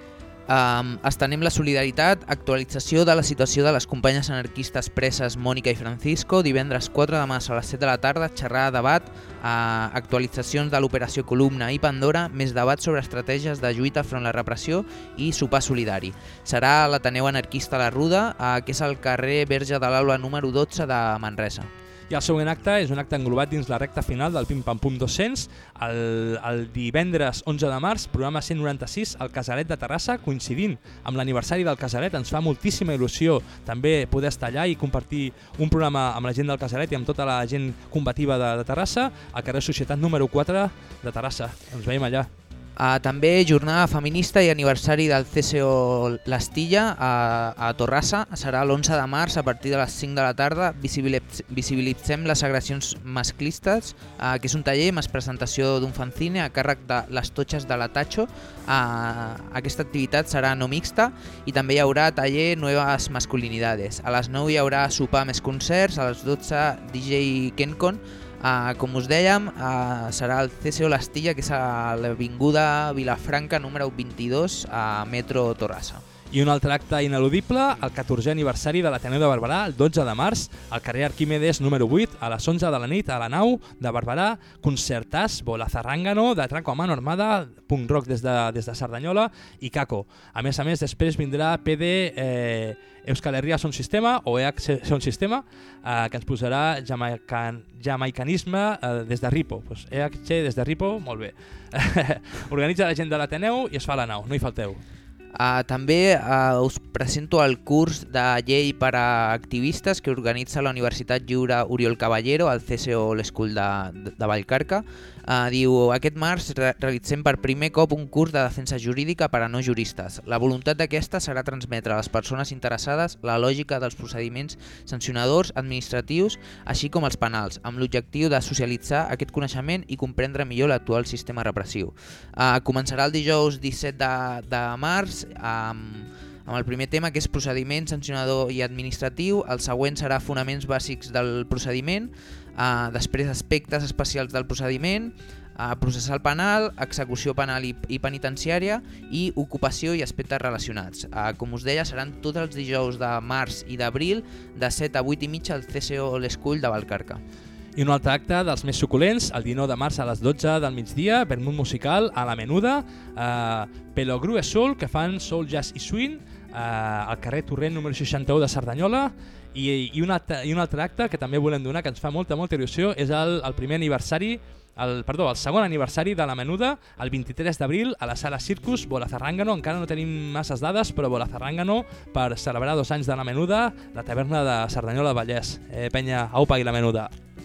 Um, estenem la solidaritat, actualització de la situació de les companyes anarquistes preses Mònica i Francisco, divendres quatre de març a les set de la tarda, xerrada, debat, uh, actualitzacions de l'operació Columna i Pandora, més debat sobre estratègies de lluita front a la repressió i sopar solidari. Serà a l'Ateneu Anarquista La Ruda, uh, que és al carrer Verge de l'Aula número dotze de Manresa. I el següent acte és un acte englobat dins la recta final del Pim Pam Pum dos-cents, el, el divendres onze de març, programa cent noranta-sis, al Casalet de Terrassa, coincidint amb l'aniversari del Casalet. Ens fa moltíssima il·lusió també poder estar allà i compartir un programa amb la gent del Casalet i amb tota la gent combativa de, de Terrassa, al carrer Societat número quatre de Terrassa. Ens veiem allà. Uh, també jornada feminista i aniversari del C C O L'Astilla a, a Torrassa. Serà l'onze de març a partir de les cinc de la tarda. Visibilitz, visibilitzem les agressions masclistes, uh, que és un taller més presentació d'un fanzine a càrrec de les Totxes de la Tacho. Uh, aquesta activitat serà no mixta i també hi haurà taller Nuevas Masculinidades. A les nou hi haurà sopar més concerts, a les dotze D J Kencon. Uh, com us dèiem, uh, serà el C C O L'Astilla, que és a l'avinguda Vilafranca número vint-i-dos a Metro Torrassa. I un altre acte ineludible, el catorzè aniversari de l'Ateneu de Barberà, el dotze de març, al carrer Arquímedes número vuit, a les onze de la nit, a la nau de Barberà, concertàs, bola zarrangano, de Traco a mano armada, punk rock des de, des de Cerdanyola i Caco. A més a més, després vindrà P D eh, Euskal Herria Son Sistema o E H Son Sistema, eh, que ens posarà jamaican, jamaicanisme eh, des de Ripo. Pues E H des de Ripo, molt bé. Organitza la gent de l'Ateneu i es fa a la nau, no hi falteu. Uh, també uh, us presento el curs de llei per a activistes que organitza la Universitat Lliure Oriol Caballero al C C O l'School de, de Vallcarca. Uh, diu, aquest març re realitzem per primer cop un curs de defensa jurídica per a no juristes. La voluntat d'aquesta serà transmetre a les persones interessades la lògica dels procediments sancionadors, administratius, així com els penals, amb l'objectiu de socialitzar aquest coneixement i comprendre millor l'actual sistema repressiu. Uh, començarà el dijous disset de, de març amb, amb el primer tema, que és procediment sancionador i administratiu. El següent serà fonaments bàsics del procediment, uh, després aspectes especials del procediment, uh, processal penal, execució penal i, i penitenciària i ocupació i aspectes relacionats. Uh, com us deia, seran tots els dijous de març i d'abril de set a vuit i mitja al C C O l'School de Vallcarca. I un altre acte dels més suculents, el dinou de març a les dotze del migdia, vermut musical a la Menuda, eh, Pelo Grue Soul, que fan soul, jazz i swing, eh, al carrer Torrent número seixanta-u de Cerdanyola, i, i, un altre, i un altre acte que també volem donar, que ens fa molta, molta il·lusió, és el, el primer aniversari, el, perdó, el segon aniversari de la Menuda, el vint-i-tres d'abril, a la sala Circus, Bola Zarrangano. Encara no tenim masses dades, però Bola Zarrangano, per celebrar dos anys de la Menuda, la taverna de Cerdanyola del Vallès. Eh, penya, aupa i la Menuda.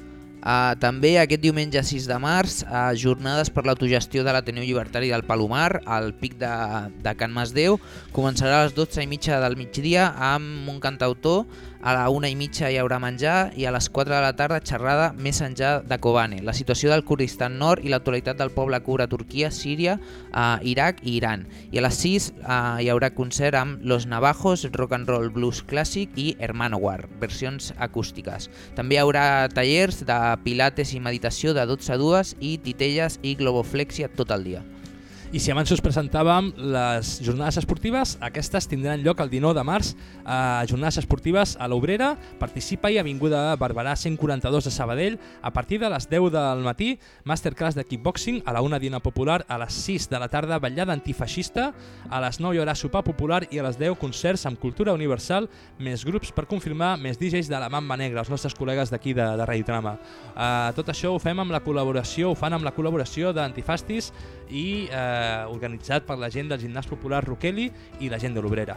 Uh, també aquest diumenge sis de març, uh, jornades per l'autogestió de l'Ateneu Llibertari del Palomar, al Pic de, de Can Masdeu. Començarà a les dotze i mitja del migdia amb un cantautor, a la una i mitja hi haurà menjar i a les quatre de la tarda xerrada més enllà de Kobane, la situació del Kurdistan Nord i l'actualitat del poble kurd a Turquia, Síria, eh, Iraq i Iran. I a les sis eh, hi haurà concert amb Los Navajos, rock and roll blues clàssic i Hermanowar, versions acústiques. També hi haurà tallers de pilates i meditació de dotze a dues i titelles i globoflexia tot el dia. I si abans us presentàvem les jornades esportives, aquestes tindran lloc el dinou de març a jornades esportives a l'Obrera. Participa-hi Avinguda Barberà cent quaranta-dos de Sabadell a partir de les deu del matí, masterclass de kickboxing, a la una dina popular, a les sis de la tarda vetllada antifeixista, a les nou hi haurà sopar popular i a les deu concerts amb cultura universal, més grups per confirmar, més D Js de la Mamba Negra, els nostres col·legues d'aquí de, de Radio Trama. Uh, tot això ho fem amb la col·laboració, ho fan amb la col·laboració d'Antifastis i eh, organitzat per la gent del Gimnàs Popular Roqueli i la gent de l'Obrera.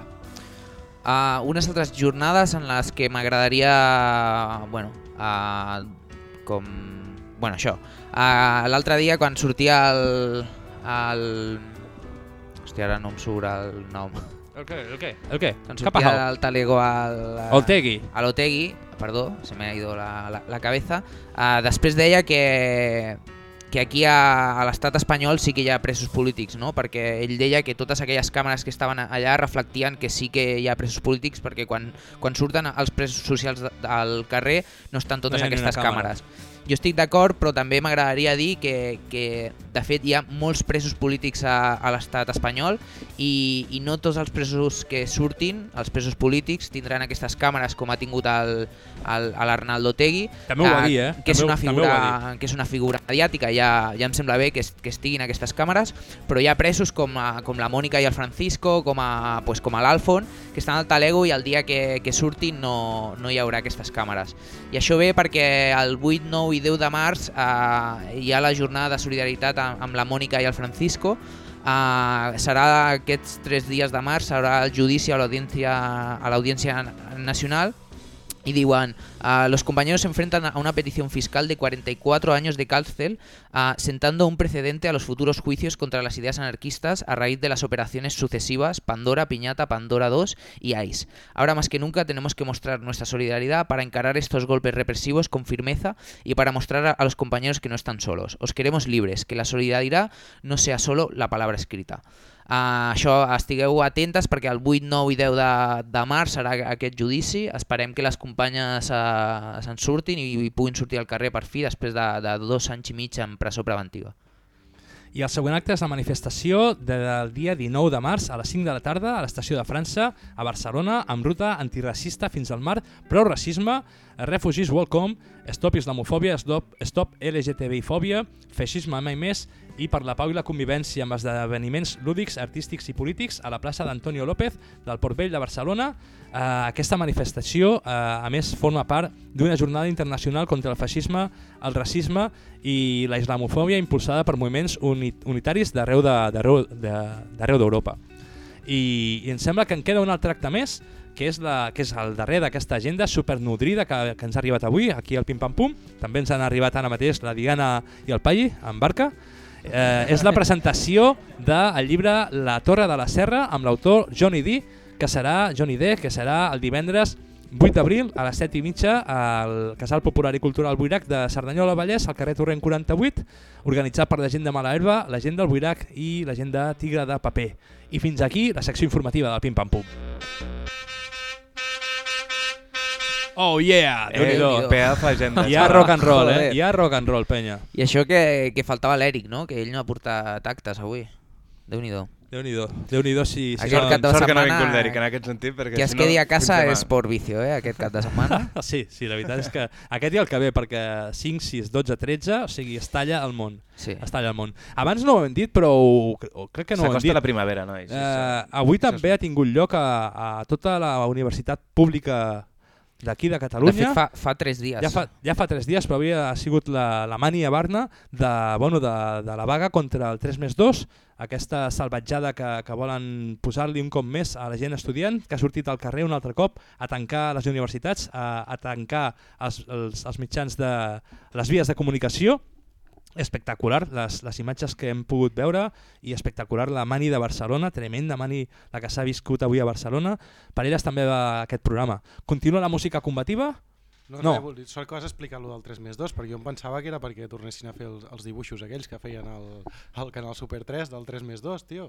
Uh, unes altres jornades en les que m'agradaria, bueno, uh, com... Bueno, això. Uh, L'altre dia, quan sortia el... el... Hòstia, ara no em surt el nom. El què? El què? El què? Quan sortia el talego al... Otegui. A l'Otegui, perdó, se me ha ido la, la, la cabeza. Uh, després deia que... que aquí a, a l'estat espanyol sí que hi ha presos polítics, no? Perquè ell deia que totes aquelles càmeres que estaven allà reflectien que sí que hi ha presos polítics, perquè quan, quan surten els presos socials al carrer no estan totes no aquestes càmeres. Jo estic d'acord, però també m'agradaria dir que, que de fet hi ha molts presos polítics a, a l'estat espanyol i, i no tots els presos que surtin, els presos polítics, tindran aquestes càmeres com ha tingut l'Arnaldo Otegui, també ho va dir, eh? que, és també, una figura, que és una figura mediàtica, ja, ja em sembla bé que, que estiguin aquestes càmeres, però hi ha presos com, a, com la Mònica i el Francisco, com a, pues, com a l'Alfon, que estan al talego i el dia que, que surtin no, no hi haurà aquestes càmeres. I això ve perquè el vuit, nou i deu de març eh, hi ha la jornada de solidaritat amb, amb la Mònica i el Francisco. Eh, serà aquests tres dies de març, serà el judici a l'Audiència a l'Audiència Nacional. Y digan, uh, los compañeros se enfrentan a una petición fiscal de cuarenta y cuatro años de cárcel, uh, sentando un precedente a los futuros juicios contra las ideas anarquistas a raíz de las operaciones sucesivas Pandora, Piñata, Pandora dos y A I S. Ahora más que nunca tenemos que mostrar nuestra solidaridad para encarar estos golpes represivos con firmeza y para mostrar a, a los compañeros que no están solos. Os queremos libres, que la solidaridad no sea solo la palabra escrita. Uh, això, estigueu atentes perquè el vuit, nou i deu de, de març serà aquest judici. Esperem que les companyes uh, se'n surtin i, i puguin sortir al carrer per fi després de, de dos anys i mig en presó preventiva. I el següent acte és la manifestació del dia dinou de març a les cinc de la tarda a l'estació de França, a Barcelona, amb ruta antiracista fins al mar, prou racisme, Refugees Welcome, Stop Islamofòbia, Stop, Stop L G T B I Fòbia, Feixisme mai més i per la pau i la convivència amb esdeveniments lúdics, artístics i polítics a la plaça d'Antonio López del Port Vell de Barcelona. Eh, aquesta manifestació, eh, a més, forma part d'una jornada internacional contra el feixisme, el racisme i la islamofòbia impulsada per moviments unitaris d'arreu d'Europa. I, I em sembla que en queda un altre acte més, que és, la, que és el darrer d'aquesta agenda supernodrida que, que ens ha arribat avui, aquí al Pim Pam Pum. També ens han arribat ara mateix la Diana i el Palli, en barca. Eh, és la presentació del llibre La Torre de la Serra amb l'autor Johnny D, que serà Johnny D, que serà el divendres vuit d'abril a les set i mitja al Casal Popular i Cultural Buirac de Cerdanyola Vallès, al carrer Torrent quaranta-vuit, organitzat per la gent de Mala Herba, la gent del Buirac i la gent de Tigre de Paper. I fins aquí la secció informativa del Pim Pam Pum. Oh yeah, Déu-n'hi-do. Pedazo agenda. Hi ha rock and roll, eh? Hi ha rock and roll, penya. I això que, que faltava l'Eric, no? Que ell no ha portat actes avui. Déu-n'hi-do. Déu-n'hi-do. Déu-n'hi-do si... si aquest no... cap de Sort setmana... que no ha vingut l'Eric en aquest sentit, perquè que si es no... quedi a casa és por vicio, eh? Aquest cap de setmana. Sí, sí, la veritat és que aquest i el que ve, perquè cinc, sis, dotze, tretze, o sigui, es talla el món. Sí. Es talla el món. Abans no ho hem dit, però ho, ho, crec que no ho hem dit. S'acosta la primavera, nois. Eh, avui també ha tingut lloc a, a tota la universitat pública d'aquí de Catalunya. De fet, fa, fa tres dies. Ja fa, ja fa tres dies, però havia sigut la, la mani a Barna de, bueno, de, de la vaga contra el tres més dos, aquesta salvatjada que, que volen posar-li un cop més a la gent estudiant, que ha sortit al carrer un altre cop a tancar les universitats, a, a tancar els, els, els mitjans de les vies de comunicació. espectacular les, les imatges que hem pogut veure i espectacular la mani de Barcelona, tremenda mani la que s'ha viscut avui a Barcelona. Per elles també va aquest programa. Continua la música combativa? No, no. no. Sort que vas explicar allò del tres més dos, perquè jo em pensava que era perquè tornessin a fer els, els dibuixos aquells que feien al, al canal Super tres del tres més dos, tio.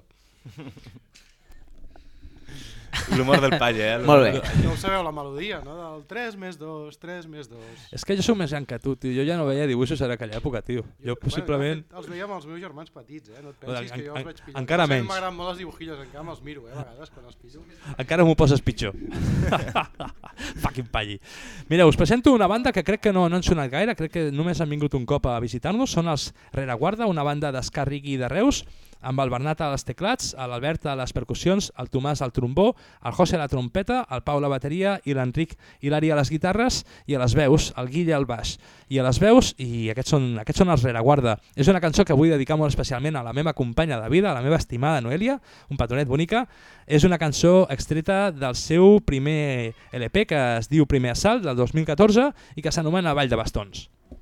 L'humor del palle, eh? Molt bé. No ho sabeu, la melodia, no? Del tres més dos, tres més dos... És que jo soc més gran que tu, tio. Jo ja no veia dibuixos en aquella època, tio. Jo, jo possiblement... Bueno, els veia amb els meus germans petits, eh? No et pensis en, que jo els vaig pillar. Encara menys. M'agraden molt els dibujillos, encara me'ls miro, eh? A vegades, quan els pillo. Encara m'ho poses pitjor. Fucking palli. Mira, us presento una banda que crec que no, no han sonat gaire, crec que només han vingut un cop a visitar-nos. Són els Rereguarda, una banda d'ska reggae de Reus, amb el Bernat als teclats, l'Albert a les percussions, el Tomàs al trombó, el José a la trompeta, el Pau a la bateria i l'Enric Hilari a les guitarres i a les veus, el Guille al baix. I a les veus, i aquests són, aquests són els Rereguarda. És una cançó que vull dedicar molt especialment a la meva companya de vida, a la meva estimada Noelia, un petonet bonica. És una cançó extreta del seu primer L P que es diu Primer Assalt, del dos mil catorze, i que s'anomena Vall de Bastons.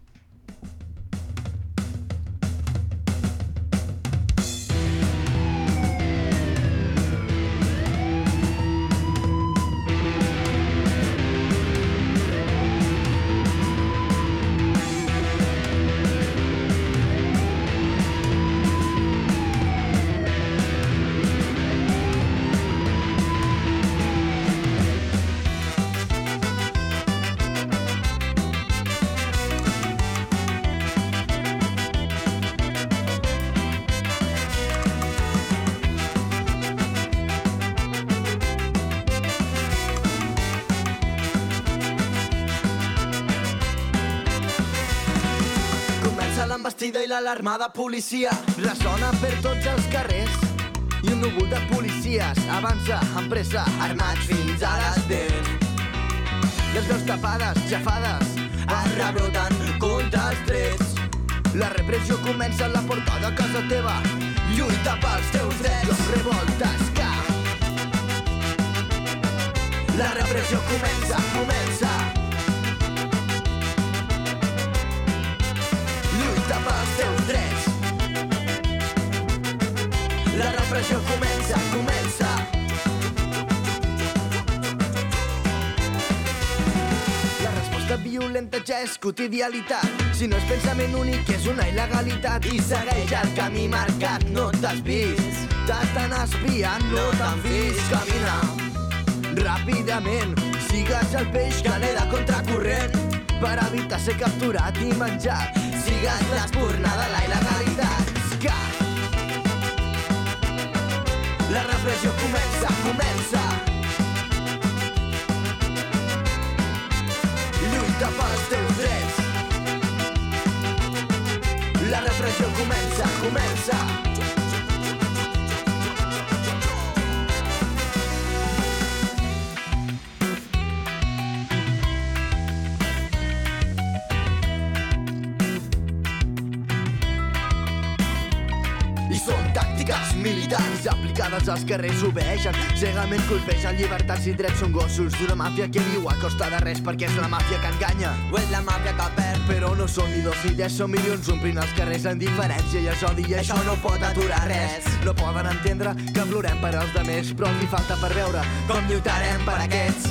L'embestida i l'alarma de policia ressona per tots els carrers i un núvol de policies avança amb pressa, armats fins a les dents. Les veus tapades, xafades, es rebroten contra els trets. La repressió comença a la porta de casa teva. Lluita pels teus drets, revoltes que la repressió comença, comença. Lluita pels teus drets. La repressió comença, comença. La resposta violenta ja és quotidialitat. Si no és pensament únic és una il·legalitat. I segueix el camí marcat, no t'has vist. T'estan espiant, no t'han vist. Camina ràpidament, sigues el peix que neda contracorrent per evitar ser capturat i menjat. Sigues l'espurna de la il·legalitat. Ska. La repressió comença, comença. Lluita pels teus drets. La repressió comença, comença. Militars aplicades als carrers obeeixen, cegament colpegen llibertats i drets. Són gossos d'una màfia que viu a costa de res, perquè és la màfia que enganya o és la màfia que perd. Però no són ni dos ni dez, són milions omplint els carrers en diferència i és odi i això no pot aturar res. No poden entendre que plorem per als demés, però els hi falta per veure com lluitarem per aquests.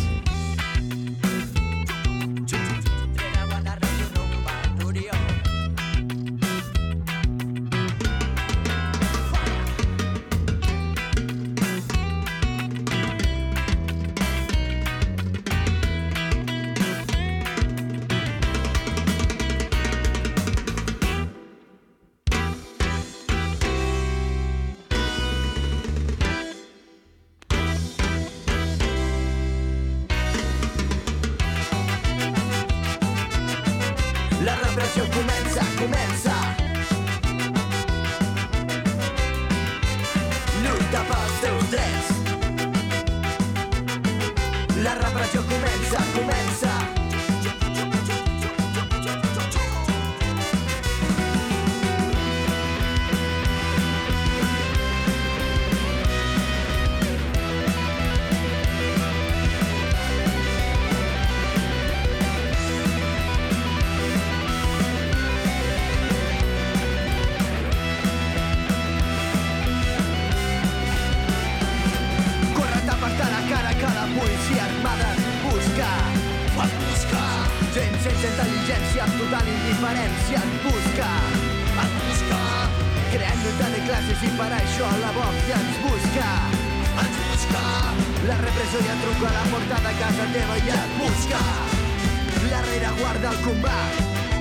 sense intel·ligència, amb total indiferència et busca, et busca. Creant lluita de classes i per això la Vox ja ens busca, ens busca. La repressió ja truca a la porta de casa teva i et busca. La rereguarda el combat.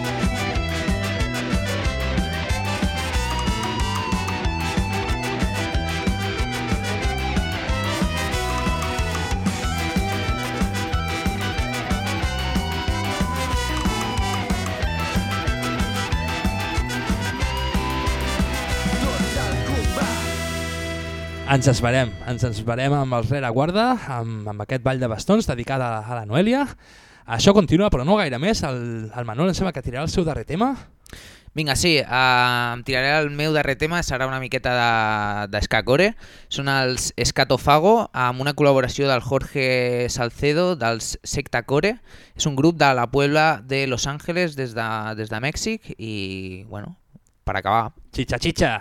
Ens esverem, ens esverem amb el rereguarda, amb, amb aquest ball de bastons dedicat a, a la Noelia. Això continua, però no gaire més. El, el Manol em sembla que tirarà el seu darrer tema. Vinga, sí, uh, em tiraré el meu darrer tema, serà una miqueta d'Escacore. De, Són els Escatofago, amb una col·laboració del Jorge Salcedo, dels Sectacore. És un grup de la Puebla de Los Ángeles, des de, des de Mèxic, i, bueno, per acabar. Chicha, chicha!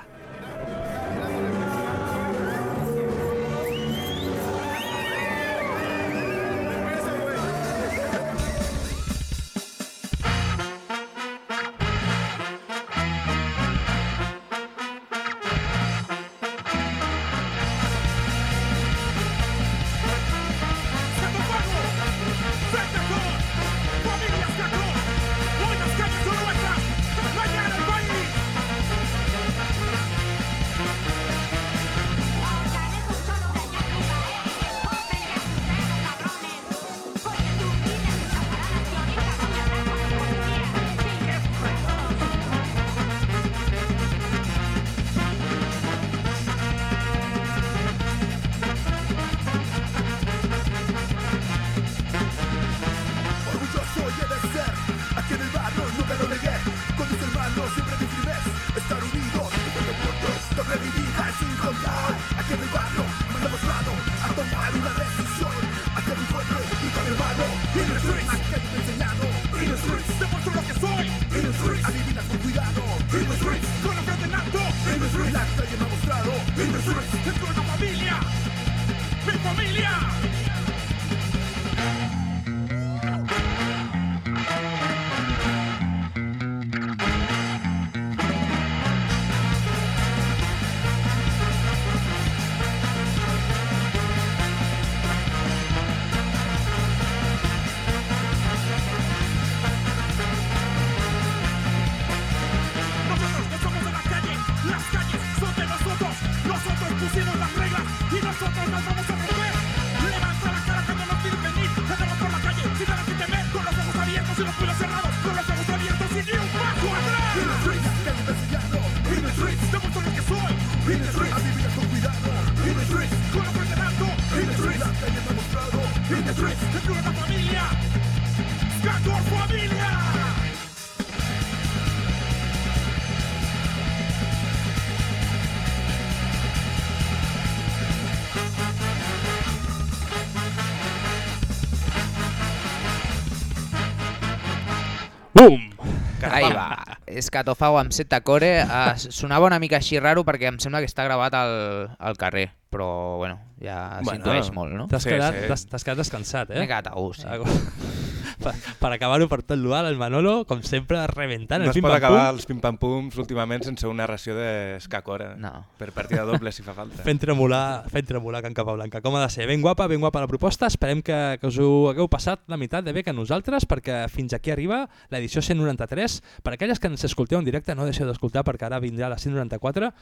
Bum! Ahí va, Escatofago amb Sectacore. Uh, sonava una mica així raro perquè em sembla que està gravat al, al carrer, però bueno, ja bueno, s'intueix molt, no? T'has quedat, sí. quedat descansat, eh? M'he quedat a gust, sí. Per, per acabar-ho per tot l'ual, el Manolo, com sempre, rebentant no el pim-pam-pum. No es pot acabar els pim-pam-pums últimament sense una ració d'Escacore, no. Per partida doble si fa falta. Fent tremolar, fent tremolar Can Capablanca. Com ha de ser? Ben guapa, ben guapa la proposta. Esperem que, que us ho hagueu passat la meitat de bé que nosaltres, perquè fins aquí arriba l'edició cent noranta-tres. Per aquelles que ens escolteu en directe, no deixeu d'escoltar perquè ara vindrà la cent noranta-quatre.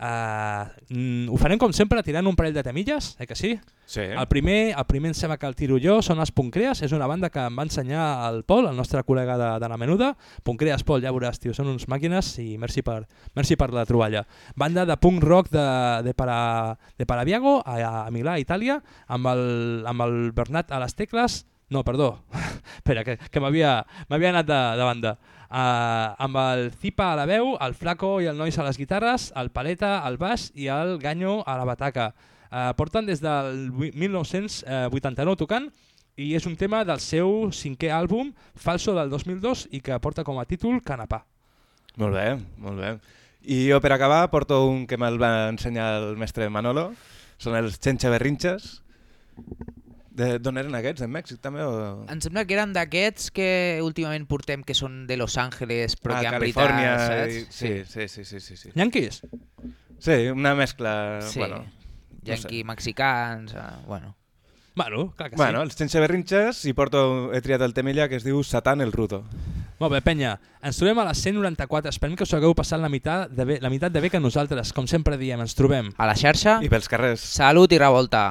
Uh, mm, ho farem com sempre tirant un parell de temilles, eh que sí? Sí. El primer, el primer em sembla que el tiro jo, són els Puncreas, és una banda que em va ensenyar el Pol, el nostre col·lega de, de la Menuda. Puncreas, Pol, ja veuràs, tio, són uns màquines i merci per, merci per la troballa. Banda de punk rock de, de, para, de Parabiago, a, a Milà, Itàlia, amb el, amb el Bernat a les tecles, no, perdó, espera, que, que m'havia anat de, de banda. Uh, amb el Zipa a la veu, el Flaco i el Nois a les guitarres, el Paleta al baix i el Ganyo a la bataca. Uh, porten des del mil nou-cents vuitanta-nou tocant i és un tema del seu cinquè àlbum, Falso, del dos mil dos, i que porta com a títol Canapà. Molt bé, molt bé. I jo per acabar porto un que me'l va ensenyar el mestre Manolo, són els Chencha Berrinches, De, d'on eren aquests? De Mèxic també? O... Em sembla que eren d'aquests que últimament portem que són de Los Angeles, però ah, que en Califòrnia, veritat, saps? I... Sí, sí, sí, sí, sí, sí. Yankees? Sí, una mescla... Sí, bueno, yanqui, no sé. mexicans, uh, bueno... Bueno, clar que sí. Bueno, els sense berrinxes i porto, he triat el temilla que es diu Satán el Rudo. Molt bé, penya. Ens trobem a les cent noranta-quatre. Esperem que us hagueu passat la meitat de bé, la meitat de bé que nosaltres, com sempre diem, ens trobem a la xarxa i pels carrers. Salut i revolta.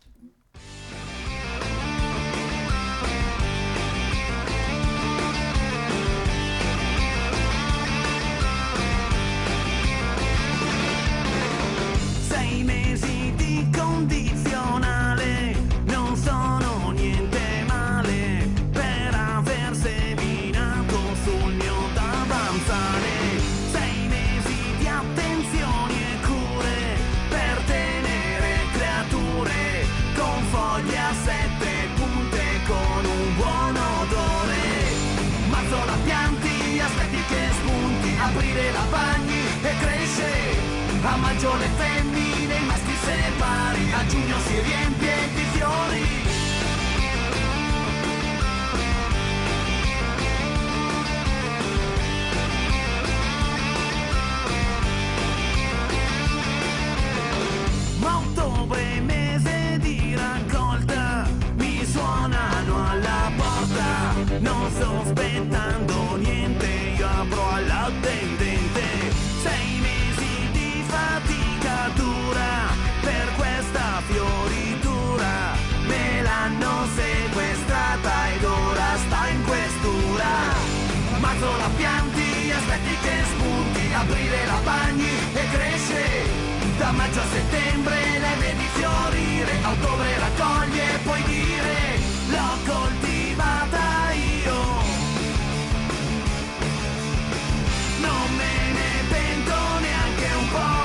Sei mesi di condizionale non sono niente male per aver seminato sul mio davanzale. Sei mesi di attenzioni e cure per tenere creature con foglie a sette punte con un buon odore. Marzo la pianti, aspetti che spunti, aprire la bagni e cresce. A maggio le femmine, i maschi separi, a giugno si riempie di fiori. Ma ottobre, mese di raccolta, mi suonano alla porta. Non sto aspettando niente, io apro all'attendente. Sei mesi di fatica dura per questa fioritura. Me l'hanno sequestrata ed ora sta in questura. Marzo la pianti, aspetti che spunti, aprile la bagni e cresce. Da maggio a settembre le vedi fiorire, a ottobre raccoglie e puoi dire l'ho coltivata io. Non me ne pento neanche un po'.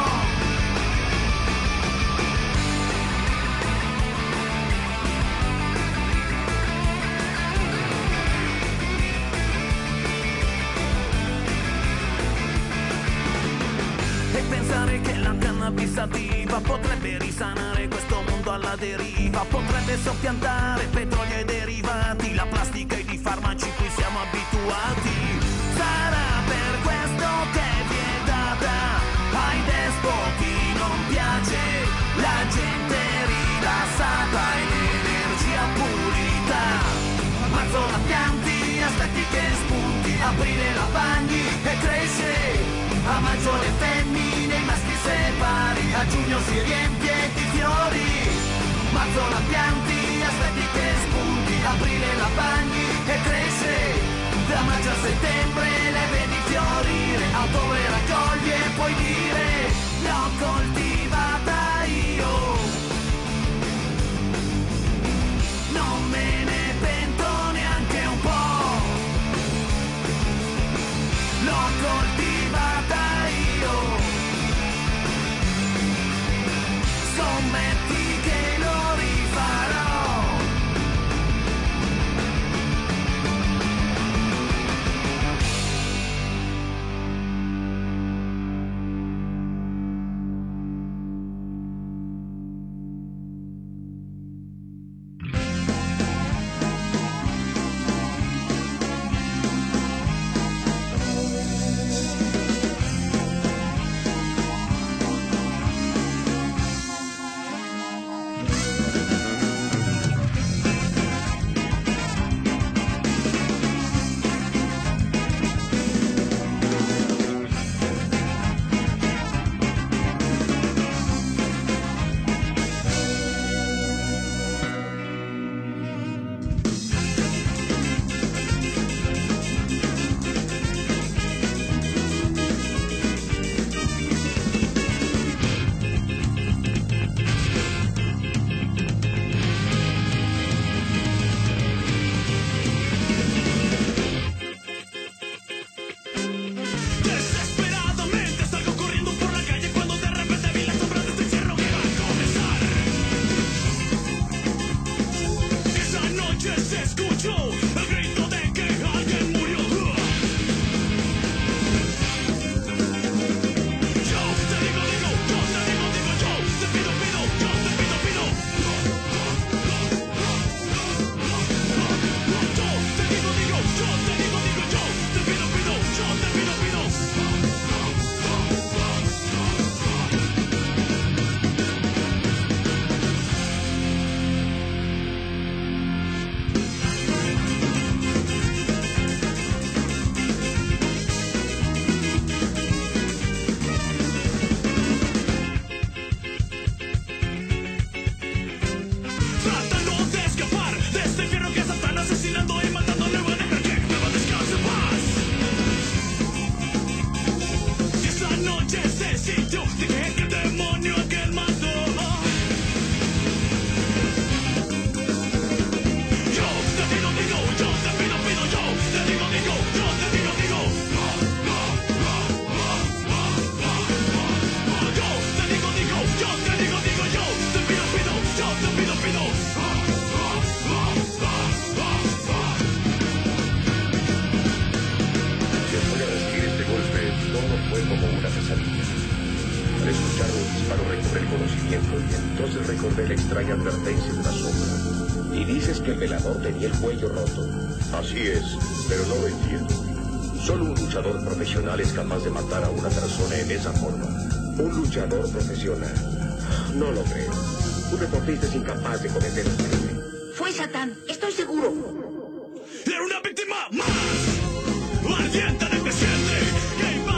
E pensare che la cannabis attiva potrebbe risanare questo mondo alla deriva, potrebbe soppiantare petrolio e derivati, la plastica e i farmaci cui siamo abituati. Sarà per questo che è vietata ai despoti, non piace la gente rilassata e l'energia pulita. Marzo la pianti, aspetti che spunti, aprile la bagni e cresce. A maggio le femmine, i maschi separi, a giugno si riempie di fiori. Marzo la pianti, aspetti che spunti, aprile la bagni e cresce. Da maggio a settembre le vedi fiorire, a ottobre raccoglie e puoi dire l'ho coltivata io. Non me ne pento neanche un po'. L'ho coltivata io. Scommetti che lo rifarò. recordé la extraña advertencia de la sombra. Y dices que el velador tenía el cuello roto. Así es, pero no lo entiendo. Solo un luchador profesional es capaz de matar a una persona en esa forma. Un luchador profesional. No lo creo. Un deportista es incapaz de cometer un crimen. Fue Satán, estoy seguro. Era una víctima más. Ardiente de creciente.